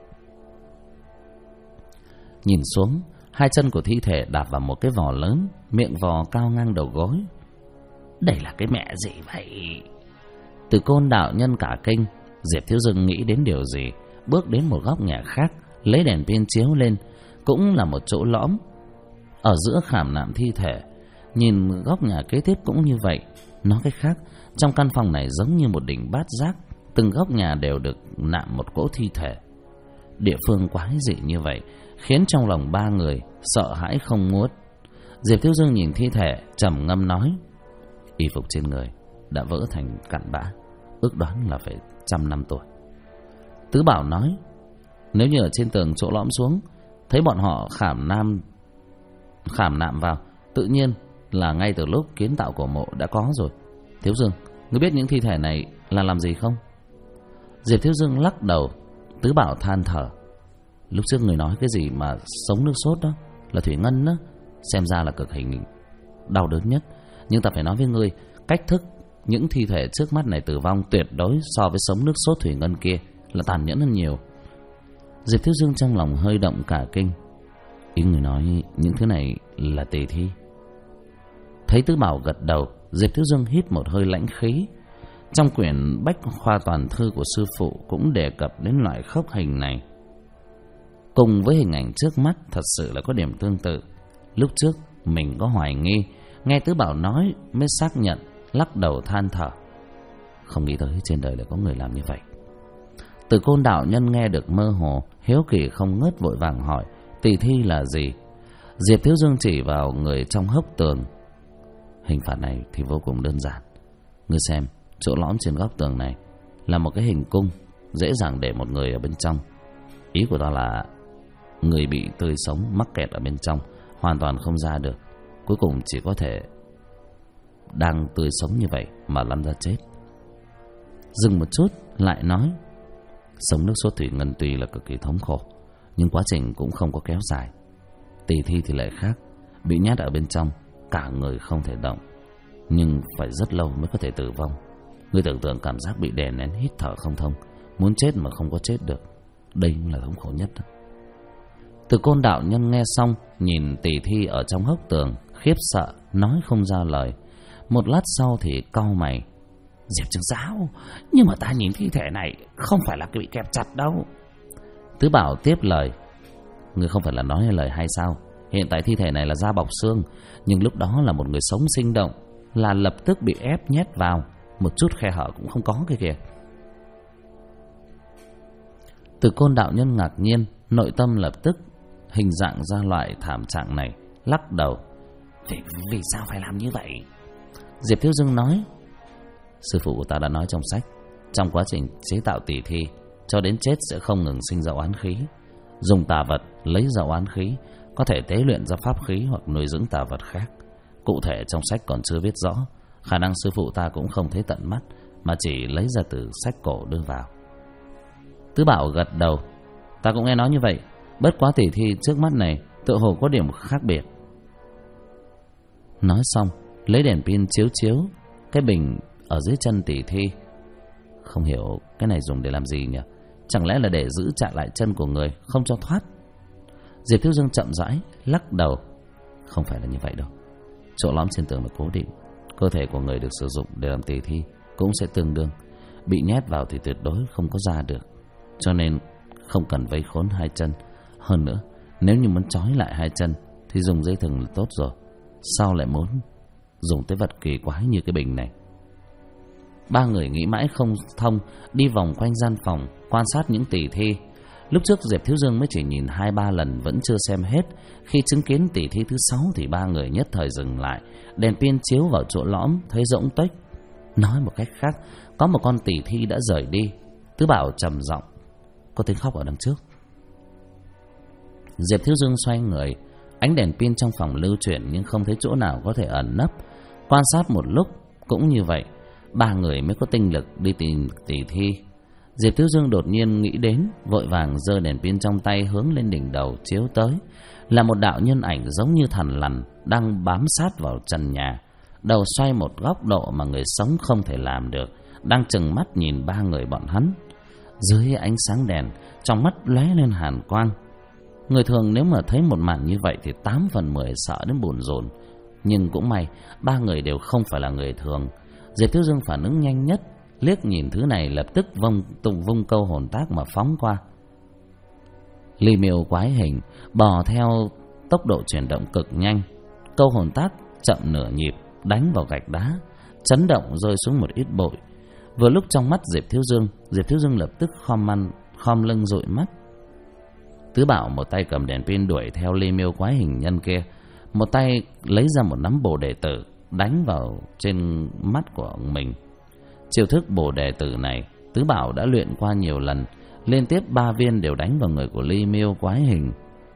Nhìn xuống, hai chân của thi thể đạp vào một cái vò lớn, miệng vò cao ngang đầu gối. Đây là cái mẹ gì vậy? Từ Côn đạo nhân cả kinh. Diệp Thiếu Dương nghĩ đến điều gì, bước đến một góc nhà khác, lấy đèn pin chiếu lên, cũng là một chỗ lõm. Ở giữa khảm nạm thi thể. Nhìn góc nhà kế tiếp cũng như vậy. Nói cách khác, trong căn phòng này giống như một đỉnh bát giác, từng góc nhà đều được nạm một cỗ thi thể. Địa phương quái dị như vậy khiến trong lòng ba người sợ hãi không nguốt. Diệp Thiếu Dương nhìn thi thể, trầm ngâm nói: y phục trên người đã vỡ thành cặn bã, ước đoán là phải 100 năm tuổi. Tứ Bảo nói: nếu như ở trên tường chỗ lõm xuống thấy bọn họ khảm nạm vào, tự nhiên là ngay từ lúc kiến tạo cổ mộ đã có rồi. Thiếu Dương, ngươi biết những thi thể này là làm gì không? Diệp Thiếu Dương lắc đầu. Tứ Bảo than thở: lúc trước người nói cái gì mà sống nước sốt đó là thủy ngân đó, xem ra là cực hình đau đớn nhất. Nhưng ta phải nói với ngươi, cách thức những thi thể trước mắt này tử vong tuyệt đối so với sống nước sốt thủy ngân kia là tàn nhẫn hơn nhiều. Diệp Thiếu Dương trong lòng hơi động cả kinh. Ý người nói những thứ này là tỳ thi? Thấy Tứ Bảo gật đầu, Diệp Thiếu Dương hít một hơi lãnh khí. Trong quyển Bách Khoa Toàn Thư của sư phụ cũng đề cập đến loại khốc hình này. Cùng với hình ảnh trước mắt thật sự là có điểm tương tự. Lúc trước mình có hoài nghi, nghe Tứ Bảo nói mới xác nhận, lắc đầu than thở. Không nghĩ tới trên đời lại có người làm như vậy. Từ Côn đạo nhân nghe được mơ hồ, hiếu kỳ không ngớt vội vàng hỏi: tỳ thi là gì? Diệp Thiếu Dương chỉ vào người trong hốc tường. Hình phạt này thì vô cùng đơn giản. Ngươi xem, chỗ lõm trên góc tường này là một cái hình cung, dễ dàng để một người ở bên trong. Ý của ta là người bị tươi sống mắc kẹt ở bên trong, hoàn toàn không ra được. Cuối cùng chỉ có thể đang tươi sống như vậy mà lăn ra chết. Dừng một chút lại nói: sống nước sốt thủy ngân tuy là cực kỳ thống khổ, nhưng quá trình cũng không có kéo dài. Tỳ thi thì lại khác, bị nhát ở bên trong, cả người không thể động, nhưng phải rất lâu mới có thể tử vong. Ngươi tưởng tượng cảm giác bị đè nén, hít thở không thông, muốn chết mà không có chết được. Đây là thống khổ nhất đó. Từ Côn đạo nhân nghe xong, nhìn tỳ thi ở trong hốc tường, khiếp sợ, nói không ra lời. Một lát sau thì cau mày: Diệp trưởng giáo, nhưng mà ta nhìn thi thể này không phải là bị kẹp chặt đâu. Tứ Bảo tiếp lời: ngươi không phải là nói lời hay sao? Hiện tại thi thể này là da bọc xương, nhưng lúc đó là một người sống sinh động, là lập tức bị ép nhét vào, một chút khe hở cũng không có kìa. Từ Côn đạo nhân ngạc nhiên, nội tâm lập tức hình dạng ra loại thảm trạng này, lắc đầu: Vì sao phải làm như vậy? Diệp Thiếu Dương nói: sư phụ của ta đã nói trong sách, trong quá trình chế tạo tỳ thi, cho đến chết sẽ không ngừng sinh ra oán khí. Dùng tà vật lấy ra oán khí, có thể tế luyện ra pháp khí hoặc nuôi dưỡng tà vật khác. Cụ thể trong sách còn chưa viết rõ, khả năng sư phụ ta cũng không thấy tận mắt, mà chỉ lấy ra từ sách cổ đưa vào. Tứ Bảo gật đầu: ta cũng nghe nói như vậy, bất quá tỳ thi trước mắt này tựa hồ có điểm khác biệt. Nói xong, lấy đèn pin chiếu cái bình ở dưới chân tỳ thi. Không hiểu cái này dùng để làm gì nhỉ? Chẳng lẽ là để giữ chặt lại chân của người, không cho thoát? Diệp Thiếu Dương chậm rãi lắc đầu: không phải là như vậy đâu. Chỗ lõm trên tường là cố định, cơ thể của người được sử dụng để làm tỳ thi cũng sẽ tương đương. Bị nhét vào thì tuyệt đối không có ra được, cho nên không cần vây khốn hai chân. Hơn nữa, nếu như muốn trói lại hai chân thì dùng dây thừng là tốt rồi, sao lại muốn dùng tới vật kỳ quái như cái bình này? Ba người nghĩ mãi không thông, đi vòng quanh gian phòng quan sát những tỳ thi. Lúc trước Diệp Thiếu Dương mới chỉ nhìn 2-3 lần vẫn chưa xem hết. Khi chứng kiến tỳ thi thứ 6 thì ba người nhất thời dừng lại. Đèn pin chiếu vào chỗ lõm thấy rỗng tuếch. Nói một cách khác, có một con tỳ thi đã rời đi. Tứ Bảo trầm giọng: có tiếng khóc ở đằng trước. Diệp Thiếu Dương xoay người, ánh đèn pin trong phòng lưu chuyển nhưng không thấy chỗ nào có thể ẩn nấp. Quan sát một lúc cũng như vậy, ba người mới có tinh lực đi tìm tỳ thi. Diệp Thiếu Dương đột nhiên nghĩ đến, vội vàng giơ đèn pin trong tay hướng lên đỉnh đầu chiếu tới, là một đạo nhân ảnh giống như thằn lằn đang bám sát vào trần nhà, đầu xoay một góc độ mà người sống không thể làm được, đang trừng mắt nhìn ba người bọn hắn. Dưới ánh sáng đèn, trong mắt lóe lên hàn quang. Người thường nếu mà thấy một màn như vậy thì 8 phần 10 sợ đến bủn rủn, nhưng cũng may ba người đều không phải là người thường. Diệp Thiếu Dương phản ứng nhanh nhất, liếc nhìn thứ này lập tức vung câu hồn tác mà phóng qua. Ly miêu quái hình bò theo tốc độ chuyển động cực nhanh, câu hồn tác chậm nửa nhịp đánh vào gạch đá, chấn động rơi xuống một ít bụi. Vừa lúc trong mắt Diệp Thiếu Dương lập tức khom lưng dụi mắt. Tứ Bảo một tay cầm đèn pin đuổi theo ly miêu quái hình nhân kia, một tay lấy ra một nắm bồ đề tử đánh vào trên mắt của mình. Chiêu thức bồ đề tử này Tứ Bảo đã luyện qua nhiều lần, liên tiếp 3 viên đều đánh vào người của ly miêu quái hình,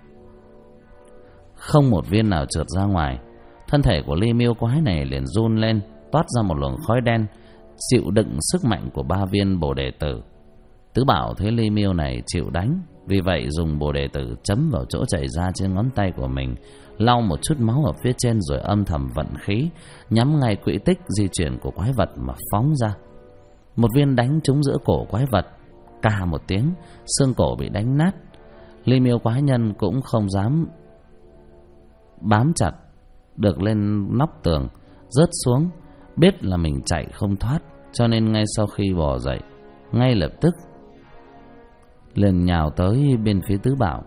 không một viên nào trượt ra ngoài. Thân thể của ly miêu quái này liền run lên, toát ra một luồng khói đen, chịu đựng sức mạnh của 3 viên bồ đề tử. Tứ Bảo thấy ly miêu này chịu đánh, vì vậy dùng bồ đề tử chấm vào chỗ chảy ra trên ngón tay của mình, lau một chút máu ở phía trên rồi âm thầm vận khí, nhắm ngay quỹ tích di chuyển của quái vật mà phóng ra. Một viên đánh trúng giữa cổ quái vật, cà một tiếng, xương cổ bị đánh nát. Ly miêu quái nhân cũng không dám bám chặt được lên nóc tường, rớt xuống, biết là mình chạy không thoát, cho nên ngay sau khi bò dậy, ngay lập tức liền nhào tới bên phía Tứ Bảo.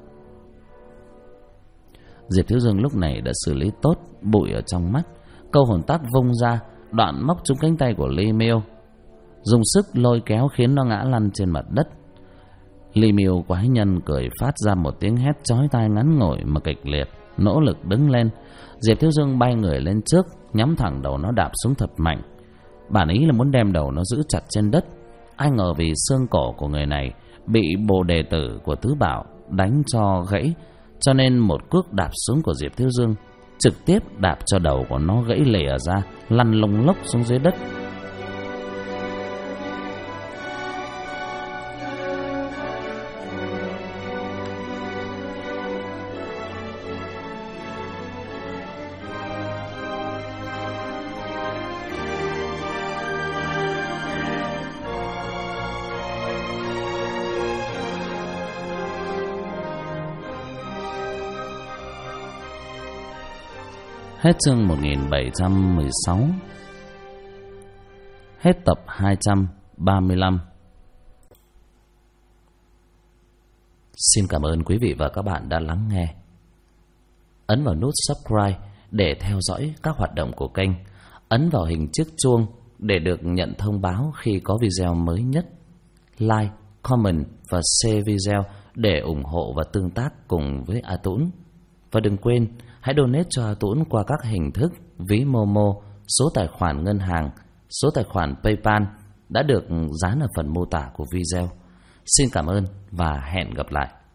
Diệp Thiếu Dương lúc này đã xử lý tốt bụi ở trong mắt, câu hồn tác vung ra, đoạn móc trúng cánh tay của Ly miêu, dùng sức lôi kéo khiến nó ngã lăn trên mặt đất. Ly miêu quái nhân cười phát ra một tiếng hét chói tai ngắn ngủi mà kịch liệt, nỗ lực đứng lên. Diệp Thiếu Dương bay người lên trước, nhắm thẳng đầu nó đạp xuống thật mạnh. Bản ý là muốn đem đầu nó giữ chặt trên đất, ai ngờ vì xương cổ của người này bị bồ đề tử của Tứ Bảo đánh cho gãy, cho nên một cước đạp xuống của Diệp Thiếu Dương trực tiếp đạp cho đầu của nó gãy lìa ra, lăn lông lốc xuống dưới đất. Hết chương 1716. Hết tập 235. Xin cảm ơn quý vị và các bạn đã lắng nghe. Ấn vào nút subscribe để theo dõi các hoạt động của kênh. Ấn vào hình chiếc chuông để được nhận thông báo khi có video mới nhất. Like, comment và share video để ủng hộ và tương tác cùng với A Tũng. Và đừng quên hãy donate cho A Tũng qua các hình thức ví Momo, số tài khoản ngân hàng, số tài khoản PayPal đã được dán ở phần mô tả của video. Xin cảm ơn và hẹn gặp lại.